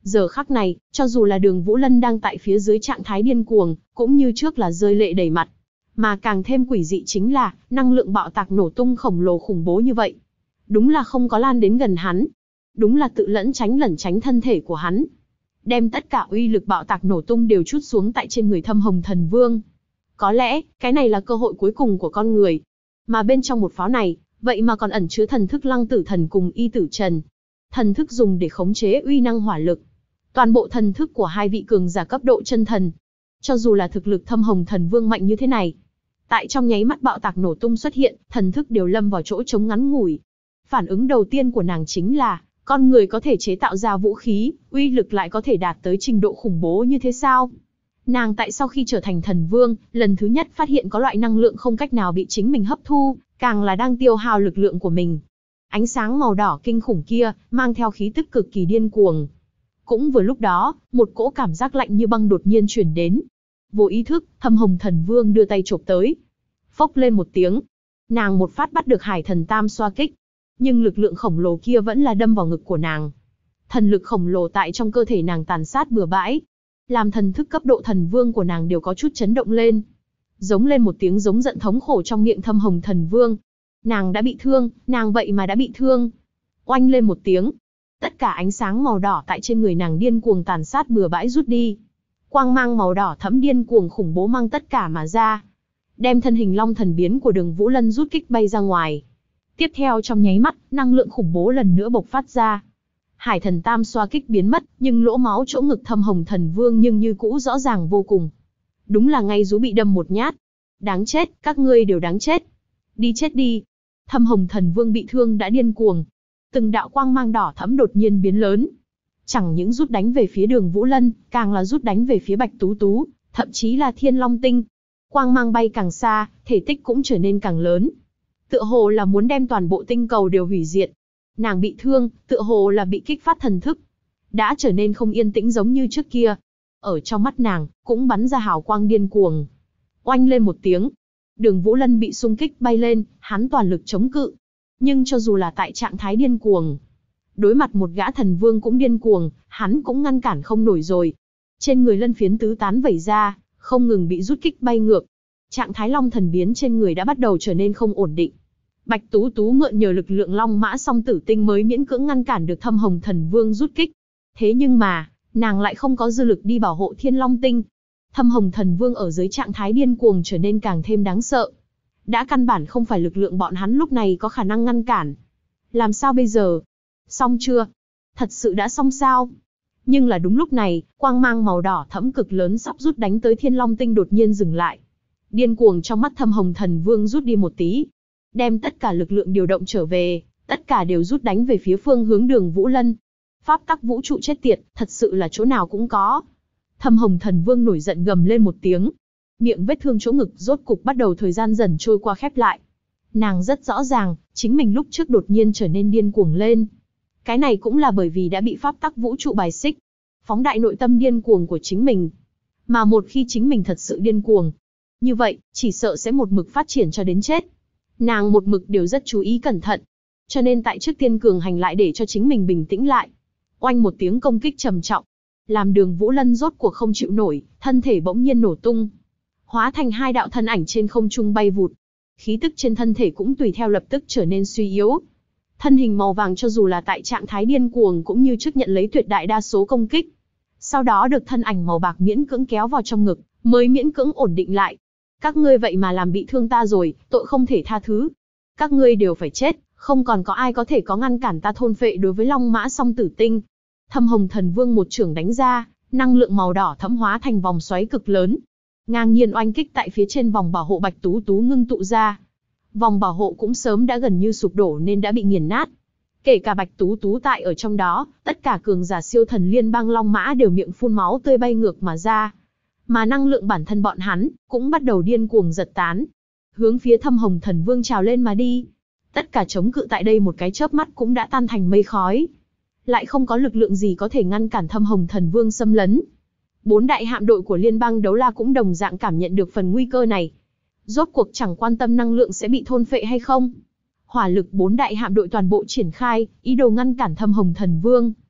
Giờ khắc này, cho dù là Đường Vũ Lân đang tại phía dưới trạng thái điên cuồng, cũng như trước là rơi lệ đầy mặt. Mà càng thêm quỷ dị chính là, năng lượng bạo tạc nổ tung khổng lồ khủng bố như vậy. Đúng là không có lan đến gần hắn. Đúng là tự lẩn tránh thân thể của hắn. Đem tất cả uy lực bạo tạc nổ tung đều trút xuống tại trên người Thâm Hồng Thần Vương. Có lẽ, cái này là cơ hội cuối cùng của con người. Mà bên trong một pháo này, vậy mà còn ẩn chứa thần thức Lăng Tử Thần cùng Y Tử Trần. Thần thức dùng để khống chế uy năng hỏa lực. Toàn bộ thần thức của hai vị cường giả cấp độ chân thần. Cho dù là thực lực Thâm Hồng Thần Vương mạnh như thế này, tại trong nháy mắt bạo tạc nổ tung xuất hiện, thần thức đều lâm vào chỗ trống ngắn ngủi. Phản ứng đầu tiên của nàng chính là, con người có thể chế tạo ra vũ khí, uy lực lại có thể đạt tới trình độ khủng bố như thế sao? Nàng tại sau khi trở thành thần vương, lần thứ nhất phát hiện có loại năng lượng không cách nào bị chính mình hấp thu, càng là đang tiêu hao lực lượng của mình. Ánh sáng màu đỏ kinh khủng kia, mang theo khí tức cực kỳ điên cuồng. Cũng vừa lúc đó, một cỗ cảm giác lạnh như băng đột nhiên truyền đến. Vô ý thức, Thâm Hồng Thần Vương đưa tay chộp tới. Phốc lên một tiếng. Nàng một phát bắt được Hải Thần Tam xoa kích. Nhưng lực lượng khổng lồ kia vẫn là đâm vào ngực của nàng. Thần lực khổng lồ tại trong cơ thể nàng tàn sát bừa bãi. Làm thần thức cấp độ thần vương của nàng đều có chút chấn động lên. Giống lên một tiếng giống giận thống khổ trong miệng Thâm Hồng Thần Vương. Nàng đã bị thương, nàng vậy mà đã bị thương. Oanh lên một tiếng. Tất cả ánh sáng màu đỏ tại trên người nàng điên cuồng tàn sát bừa bãi rút đi. Quang mang màu đỏ thẫm điên cuồng khủng bố mang tất cả mà ra. Đem thân hình long thần biến của Đường Vũ Lân rút kích bay ra ngoài. Tiếp theo trong nháy mắt, năng lượng khủng bố lần nữa bộc phát ra. Hải Thần Tam xoa kích biến mất, nhưng lỗ máu chỗ ngực Thâm Hồng Thần Vương nhưng như cũ rõ ràng vô cùng. Đúng là ngay rú bị đâm một nhát. Đáng chết, các ngươi đều đáng chết. Đi chết đi. Thâm Hồng Thần Vương bị thương đã điên cuồng. Từng đạo quang mang đỏ thẫm đột nhiên biến lớn. Chẳng những rút đánh về phía Đường Vũ Lân, càng là rút đánh về phía Bạch Tú Tú, thậm chí là Thiên Long Tinh. Quang mang bay càng xa, thể tích cũng trở nên càng lớn. Tựa hồ là muốn đem toàn bộ tinh cầu đều hủy diệt. Nàng bị thương, tựa hồ là bị kích phát thần thức. Đã trở nên không yên tĩnh giống như trước kia. Ở trong mắt nàng, cũng bắn ra hào quang điên cuồng. Oanh lên một tiếng. Đường Vũ Lân bị xung kích bay lên, hắn toàn lực chống cự. Nhưng cho dù là tại trạng thái điên cuồng, đối mặt một gã thần vương cũng điên cuồng, hắn cũng ngăn cản không nổi rồi. Trên người lân phiến tứ tán vẩy ra, không ngừng bị rút kích bay ngược. Trạng thái long thần biến trên người đã bắt đầu trở nên không ổn định. Bạch Tú Tú mượn nhờ lực lượng long mã song tử tinh mới miễn cưỡng ngăn cản được Thâm Hồng Thần Vương rút kích. Thế nhưng mà, nàng lại không có dư lực đi bảo hộ Thiên Long Tinh. Thâm Hồng Thần Vương ở dưới trạng thái điên cuồng trở nên càng thêm đáng sợ. Đã căn bản không phải lực lượng bọn hắn lúc này có khả năng ngăn cản. Làm sao bây giờ? Xong chưa? Thật sự đã xong sao? Nhưng là đúng lúc này, quang mang màu đỏ thẫm cực lớn sắp rút đánh tới Thiên Long Tinh đột nhiên dừng lại. Điên cuồng trong mắt Thâm Hồng Thần Vương rút đi một tí. Đem tất cả lực lượng điều động trở về, tất cả đều rút đánh về phía phương hướng Đường Vũ Lân. Pháp tắc vũ trụ chết tiệt, thật sự là chỗ nào cũng có. Thâm Hồng Thần Vương nổi giận gầm lên một tiếng. Miệng vết thương chỗ ngực rốt cục bắt đầu thời gian dần trôi qua khép lại. Nàng rất rõ ràng, chính mình lúc trước đột nhiên trở nên điên cuồng lên. Cái này cũng là bởi vì đã bị pháp tắc vũ trụ bài xích. Phóng đại nội tâm điên cuồng của chính mình. Mà một khi chính mình thật sự điên cuồng, như vậy, chỉ sợ sẽ một mực phát triển cho đến chết. Nàng một mực đều rất chú ý cẩn thận. Cho nên tại trước tiên cường hành lại để cho chính mình bình tĩnh lại. Oanh một tiếng công kích trầm trọng. Làm Đường Vũ Lân rốt cuộc không chịu nổi, thân thể bỗng nhiên nổ tung. Hóa thành hai đạo thân ảnh trên không trung bay vụt. Khí tức trên thân thể cũng tùy theo lập tức trở nên suy yếu. Thân hình màu vàng cho dù là tại trạng thái điên cuồng cũng như trước nhận lấy tuyệt đại đa số công kích. Sau đó được thân ảnh màu bạc miễn cưỡng kéo vào trong ngực, mới miễn cưỡng ổn định lại. Các ngươi vậy mà làm bị thương ta rồi, tội không thể tha thứ. Các ngươi đều phải chết, không còn có ai có thể có ngăn cản ta thôn phệ đối với Long Mã Song Tử Tinh. Thâm Hồng Thần Vương một chưởng đánh ra, năng lượng màu đỏ thẫm hóa thành vòng xoáy cực lớn. Ngang nhiên oanh kích tại phía trên vòng bảo hộ Bạch Tú Tú ngưng tụ ra. Vòng bảo hộ cũng sớm đã gần như sụp đổ nên đã bị nghiền nát. Kể cả Bạch Tú Tú tại ở trong đó, tất cả cường giả siêu thần liên bang Long Mã đều miệng phun máu tươi bay ngược mà ra. Mà năng lượng bản thân bọn hắn cũng bắt đầu điên cuồng giật tán, hướng phía Thâm Hồng Thần Vương trào lên mà đi. Tất cả chống cự tại đây một cái chớp mắt cũng đã tan thành mây khói. Lại không có lực lượng gì có thể ngăn cản Thâm Hồng Thần Vương xâm lấn. 4 đại hạm đội của Liên bang Đấu La cũng đồng dạng cảm nhận được phần nguy cơ này. Rốt cuộc chẳng quan tâm năng lượng sẽ bị thôn phệ hay không. Hỏa lực 4 đại hạm đội toàn bộ triển khai, ý đồ ngăn cản Thâm Hồng Thần Vương.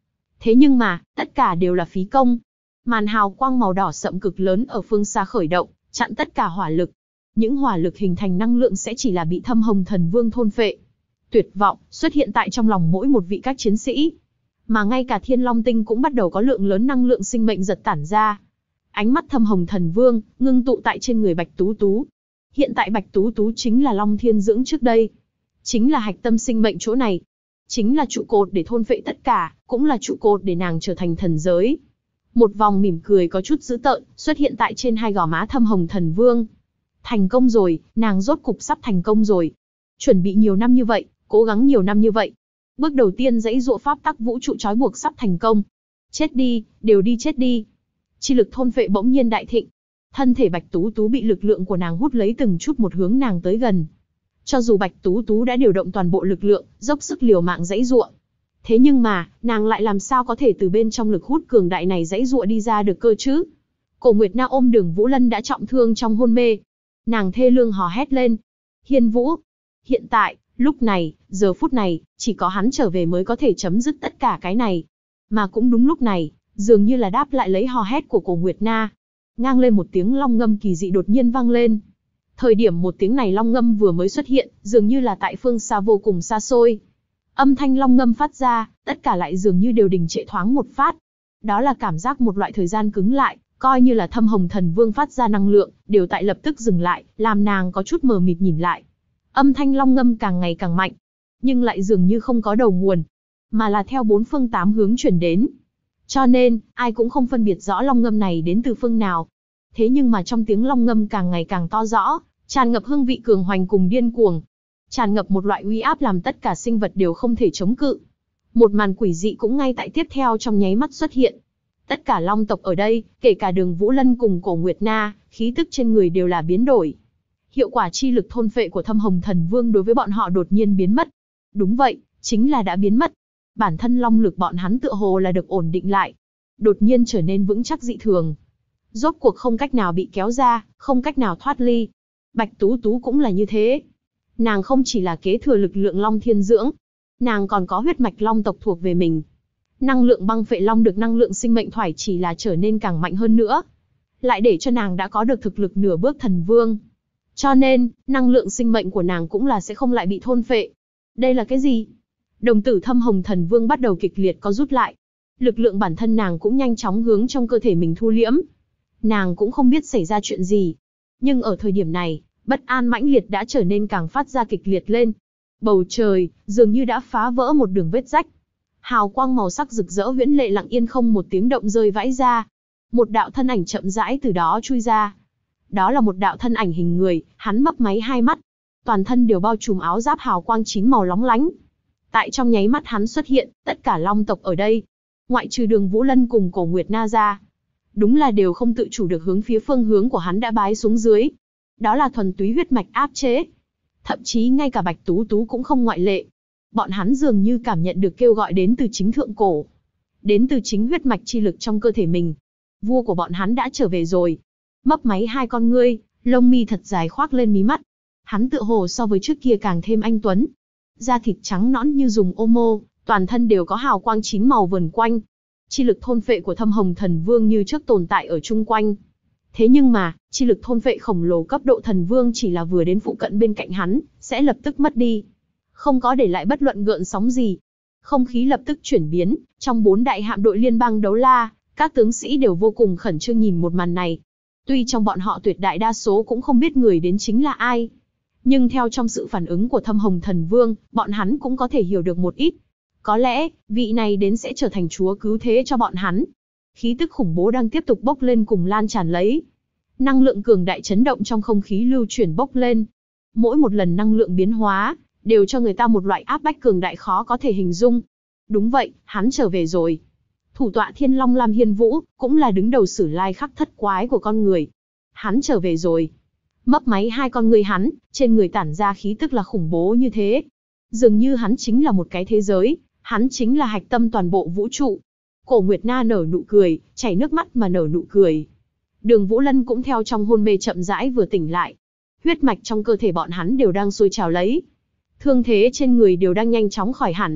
Thế nhưng mà, tất cả đều là phí công. Màn hào quang màu đỏ sậm cực lớn ở phương xa khởi động, chặn tất cả hỏa lực. Những hỏa lực hình thành năng lượng sẽ chỉ là bị Thâm Hồng Thần Vương thôn phệ. Tuyệt vọng xuất hiện tại trong lòng mỗi một vị các chiến sĩ. Mà ngay cả Thiên Long Tinh cũng bắt đầu có lượng lớn năng lượng sinh mệnh giật tản ra. Ánh mắt Thâm Hồng Thần Vương ngưng tụ tại trên người Bạch Tú Tú. Hiện tại Bạch Tú Tú chính là Long Thiên Dưỡng trước đây, chính là hạch tâm sinh mệnh chỗ này, chính là trụ cột để thôn phệ tất cả, cũng là trụ cột để nàng trở thành thần giới. Một vòng mỉm cười có chút dữ tợn xuất hiện tại trên hai gò má Thâm Hồng Thần Vương. Thành công rồi, nàng rốt cục sắp thành công rồi. Chuẩn bị nhiều năm như vậy, cố gắng nhiều năm như vậy. Bước đầu tiên giãy giụa pháp tắc vũ trụ trói buộc sắp thành công. Chết đi, đều đi chết đi. Chi lực thôn phệ bỗng nhiên đại thịnh. Thân thể Bạch Tú Tú bị lực lượng của nàng hút lấy từng chút một hướng nàng tới gần. Cho dù Bạch Tú Tú đã điều động toàn bộ lực lượng, dốc sức liều mạng giãy giụa, thế nhưng mà, nàng lại làm sao có thể từ bên trong lực hút cường đại này giãy giụa đi ra được cơ chứ? Cổ Nguyệt Na ôm Đường Vũ Lân đã trọng thương trong hôn mê. Nàng thê lương hò hét lên. Hiên Vũ! Hiện tại, lúc này, giờ phút này, chỉ có hắn trở về mới có thể chấm dứt tất cả cái này. Mà cũng đúng lúc này, dường như là đáp lại lấy hò hét của Cổ Nguyệt Na. Ngang lên một tiếng long ngâm kỳ dị đột nhiên vang lên. Thời điểm một tiếng này long ngâm vừa mới xuất hiện, dường như là tại phương xa vô cùng xa xôi. Âm thanh long ngâm phát ra, tất cả lại dường như đều đình trệ thoáng một phát. Đó là cảm giác một loại thời gian cứng lại, coi như là Thâm Hồng Thần Vương phát ra năng lượng, đều tại lập tức dừng lại, làm nàng có chút mờ mịt nhìn lại. Âm thanh long ngâm càng ngày càng mạnh, nhưng lại dường như không có đầu nguồn, mà là theo bốn phương tám hướng truyền đến. Cho nên, ai cũng không phân biệt rõ long ngâm này đến từ phương nào. Thế nhưng mà trong tiếng long ngâm càng ngày càng to rõ, tràn ngập hương vị cường hoành cùng điên cuồng. Tràn ngập một loại uy áp làm tất cả sinh vật đều không thể chống cự. Một màn quỷ dị cũng ngay tại tiếp theo trong nháy mắt xuất hiện. Tất cả long tộc ở đây, kể cả Đường Vũ Lân cùng Cổ Nguyệt Na, khí tức trên người đều là biến đổi. Hiệu quả chi lực thôn phệ của Thâm Hồng Thần Vương đối với bọn họ đột nhiên biến mất. Đúng vậy, chính là đã biến mất. Bản thân long lực bọn hắn tựa hồ là được ổn định lại. Đột nhiên trở nên vững chắc dị thường. Rốt cuộc không cách nào bị kéo ra, không cách nào thoát ly. Bạch Tú Tú cũng là như thế. Nàng không chỉ là kế thừa lực lượng Long Thiên Dưỡng, nàng còn có huyết mạch long tộc thuộc về mình. Năng lượng băng phệ long được năng lượng sinh mệnh thoải chỉ là trở nên càng mạnh hơn nữa. Lại để cho nàng đã có được thực lực nửa bước thần vương. Cho nên, năng lượng sinh mệnh của nàng cũng là sẽ không lại bị thôn phệ. Đây là cái gì? Đồng tử Thâm Hồng Thần Vương bắt đầu kịch liệt co rút lại. Lực lượng bản thân nàng cũng nhanh chóng hướng trong cơ thể mình thu liễm. Nàng cũng không biết xảy ra chuyện gì. Nhưng ở thời điểm này, bất an mãnh liệt đã trở nên càng phát ra kịch liệt lên. Bầu trời, dường như đã phá vỡ một đường vết rách. Hào quang màu sắc rực rỡ huyễn lệ lặng yên không một tiếng động rơi vãi ra. Một đạo thân ảnh chậm rãi từ đó chui ra. Đó là một đạo thân ảnh hình người, hắn mấp máy hai mắt. Toàn thân đều bao trùm áo giáp hào quang chín màu lóng lánh. Tại trong nháy mắt hắn xuất hiện, tất cả long tộc ở đây, ngoại trừ Đường Vũ Lân cùng Cổ Nguyệt Na ra, đúng là đều không tự chủ được hướng phía phương hướng của hắn đã bái xuống dưới. Đó là thuần túy huyết mạch áp chế. Thậm chí ngay cả Bạch Tú Tú cũng không ngoại lệ. Bọn hắn dường như cảm nhận được kêu gọi đến từ chính thượng cổ. Đến từ chính huyết mạch chi lực trong cơ thể mình. Vua của bọn hắn đã trở về rồi. Mấp máy hai con ngươi, lông mi thật dài khoác lên mí mắt. Hắn tựa hồ so với trước kia càng thêm anh tuấn. Da thịt trắng nõn như dùng ô mô, toàn thân đều có hào quang chín màu vần quanh. Chi lực thôn phệ của Thâm Hồng Thần Vương như trước tồn tại ở chung quanh. Thế nhưng mà, chi lực thôn phệ khổng lồ cấp độ thần vương chỉ là vừa đến phụ cận bên cạnh hắn, sẽ lập tức mất đi. Không có để lại bất luận gợn sóng gì. Không khí lập tức chuyển biến, trong 4 đại hạm đội liên bang đấu la, các tướng sĩ đều vô cùng khẩn trương nhìn một màn này. Tuy trong bọn họ tuyệt đại đa số cũng không biết người đến chính là ai, nhưng theo trong sự phản ứng của Thâm Hồng Thần Vương, bọn hắn cũng có thể hiểu được một ít. Có lẽ, vị này đến sẽ trở thành chúa cứu thế cho bọn hắn. Khí tức khủng bố đang tiếp tục bốc lên cùng lan tràn lấy. Năng lượng cường đại chấn động trong không khí lưu chuyển bốc lên. Mỗi một lần năng lượng biến hóa, đều cho người ta một loại áp bách cường đại khó có thể hình dung. Đúng vậy, hắn trở về rồi. Thủ tọa Thiên Long Lam Hiên Vũ, cũng là đứng đầu sử lai khắc thất quái của con người. Hắn trở về rồi. Mấp máy hai con người hắn, trên người tản ra khí tức là khủng bố như thế. Dường như hắn chính là một cái thế giới, hắn chính là hạch tâm toàn bộ vũ trụ. Cổ Nguyệt Na nở nụ cười, chảy nước mắt mà nở nụ cười. Đường Vũ Lân cũng theo trong hôn mê chậm rãi vừa tỉnh lại. Huyết mạch trong cơ thể bọn hắn đều đang sôi trào lấy. Thương thế trên người đều đang nhanh chóng khỏi hẳn.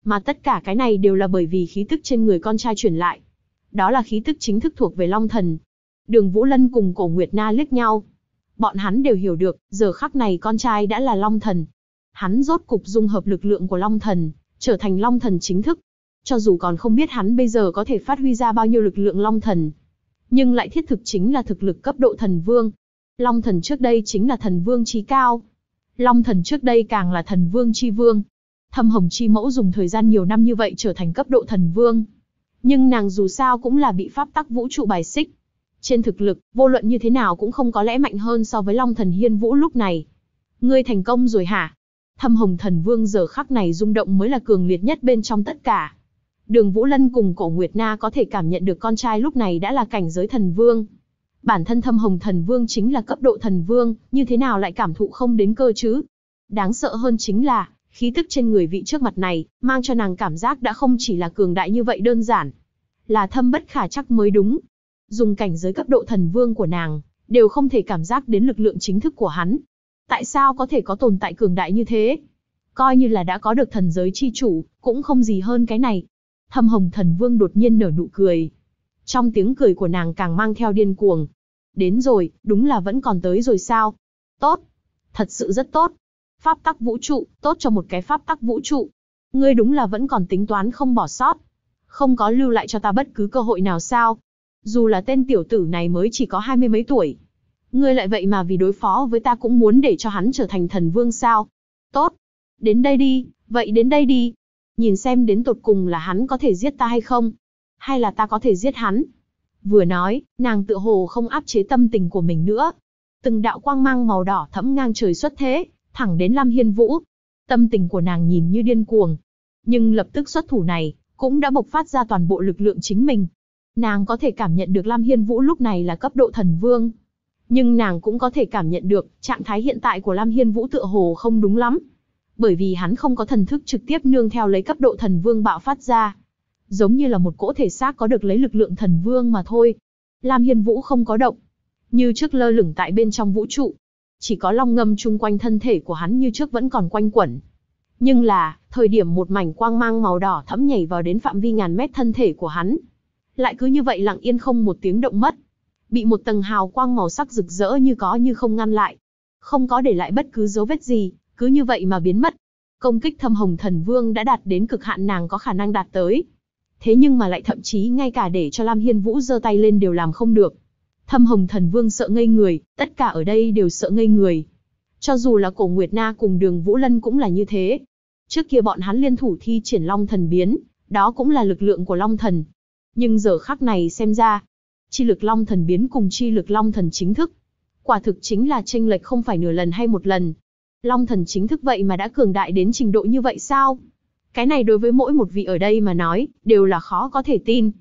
Mà tất cả cái này đều là bởi vì khí tức trên người con trai truyền lại. Đó là khí tức chính thức thuộc về Long Thần. Đường Vũ Lân cùng Cổ Nguyệt Na liếc nhau. Bọn hắn đều hiểu được, giờ khắc này con trai đã là Long Thần. Hắn rốt cục dung hợp lực lượng của Long Thần, trở thành Long Thần chính thức. Cho dù còn không biết hắn bây giờ có thể phát huy ra bao nhiêu lực lượng Long Thần, nhưng lại thiết thực chính là thực lực cấp độ thần vương. Long Thần trước đây chính là thần vương chí cao. Long Thần trước đây càng là thần vương chi vương. Thâm Hồng Chi Mẫu dùng thời gian nhiều năm như vậy trở thành cấp độ thần vương. Nhưng nàng dù sao cũng là bị pháp tắc vũ trụ bài xích. Trên thực lực, vô luận như thế nào cũng không có lẽ mạnh hơn so với Long Thần Hiên Vũ lúc này. Ngươi thành công rồi hả? Thâm Hồng Thần Vương giờ khắc này rung động mới là cường liệt nhất bên trong tất cả. Đường Vũ Lân cùng Cổ Nguyệt Na có thể cảm nhận được con trai lúc này đã là cảnh giới thần vương. Bản thân Thâm Hồng Thần Vương chính là cấp độ thần vương, như thế nào lại cảm thụ không đến cơ chứ? Đáng sợ hơn chính là, khí tức trên người vị trước mặt này, mang cho nàng cảm giác đã không chỉ là cường đại như vậy đơn giản. Là thâm bất khả trắc mới đúng. Dùng cảnh giới cấp độ thần vương của nàng, đều không thể cảm giác đến lực lượng chính thức của hắn. Tại sao có thể có tồn tại cường đại như thế? Coi như là đã có được thần giới chi chủ, cũng không gì hơn cái này. Thâm Hồng Thần Vương đột nhiên nở nụ cười. Trong tiếng cười của nàng càng mang theo điên cuồng. Đến rồi, đúng là vẫn còn tới rồi sao? Tốt. Thật sự rất tốt. Pháp tắc vũ trụ, tốt cho một cái pháp tắc vũ trụ. Ngươi đúng là vẫn còn tính toán không bỏ sót. Không có lưu lại cho ta bất cứ cơ hội nào sao? Dù là tên tiểu tử này mới chỉ có 20 mấy tuổi. Ngươi lại vậy mà vì đối phó với ta cũng muốn để cho hắn trở thành thần vương sao? Tốt. Đến đây đi, vậy đến đây đi. Nhìn xem đến tột cùng là hắn có thể giết ta hay không? Hay là ta có thể giết hắn? Vừa nói, nàng tựa hồ không áp chế tâm tình của mình nữa. Từng đạo quang mang màu đỏ thẫm ngang trời xuất thế, thẳng đến Lam Hiên Vũ. Tâm tình của nàng nhìn như điên cuồng. Nhưng lập tức xuất thủ này, cũng đã bộc phát ra toàn bộ lực lượng chính mình. Nàng có thể cảm nhận được Lam Hiên Vũ lúc này là cấp độ thần vương. Nhưng nàng cũng có thể cảm nhận được, trạng thái hiện tại của Lam Hiên Vũ tựa hồ không đúng lắm. Bởi vì hắn không có thần thức trực tiếp nương theo lấy cấp độ thần vương bạo phát ra. Giống như là một cỗ thể xác có được lấy lực lượng thần vương mà thôi. Lam Hiên Vũ không có động. Như trước lơ lửng tại bên trong vũ trụ. Chỉ có long ngâm chung quanh thân thể của hắn như trước vẫn còn quanh quẩn. Nhưng là, thời điểm một mảnh quang mang màu đỏ thẫm nhảy vào đến phạm vi ngàn mét thân thể của hắn. Lại cứ như vậy lặng yên không một tiếng động mất. Bị một tầng hào quang màu sắc rực rỡ như có như không ngăn lại. Không có để lại bất cứ dấu vết gì, cứ như vậy mà biến mất. Công kích Thâm Hồng Thần Vương đã đạt đến cực hạn nàng có khả năng đạt tới. Thế nhưng mà lại thậm chí ngay cả để cho Lam Hiên Vũ giơ tay lên đều làm không được. Thâm Hồng Thần Vương sợ ngây người, tất cả ở đây đều sợ ngây người. Cho dù là Cổ Nguyệt Na cùng Đường Vũ Lân cũng là như thế. Trước kia bọn hắn liên thủ thi triển Long Thần biến, đó cũng là lực lượng của Long Thần. Nhưng giờ khắc này xem ra, chi lực Long Thần biến cùng chi lực Long Thần chính thức, quả thực chính là chênh lệch không phải nửa lần hay một lần. Long Thần chính thức vậy mà đã cường đại đến trình độ như vậy sao? Cái này đối với mỗi một vị ở đây mà nói, đều là khó có thể tin.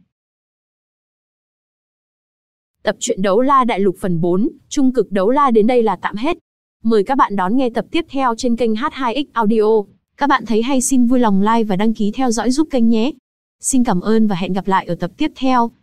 Tập truyện Đấu La Đại Lục phần 4, Trung cực Đấu La đến đây là tạm hết. Mời các bạn đón nghe tập tiếp theo trên kênh H2X Audio. Các bạn thấy hay xin vui lòng like và đăng ký theo dõi giúp kênh nhé. Xin cảm ơn và hẹn gặp lại ở tập tiếp theo.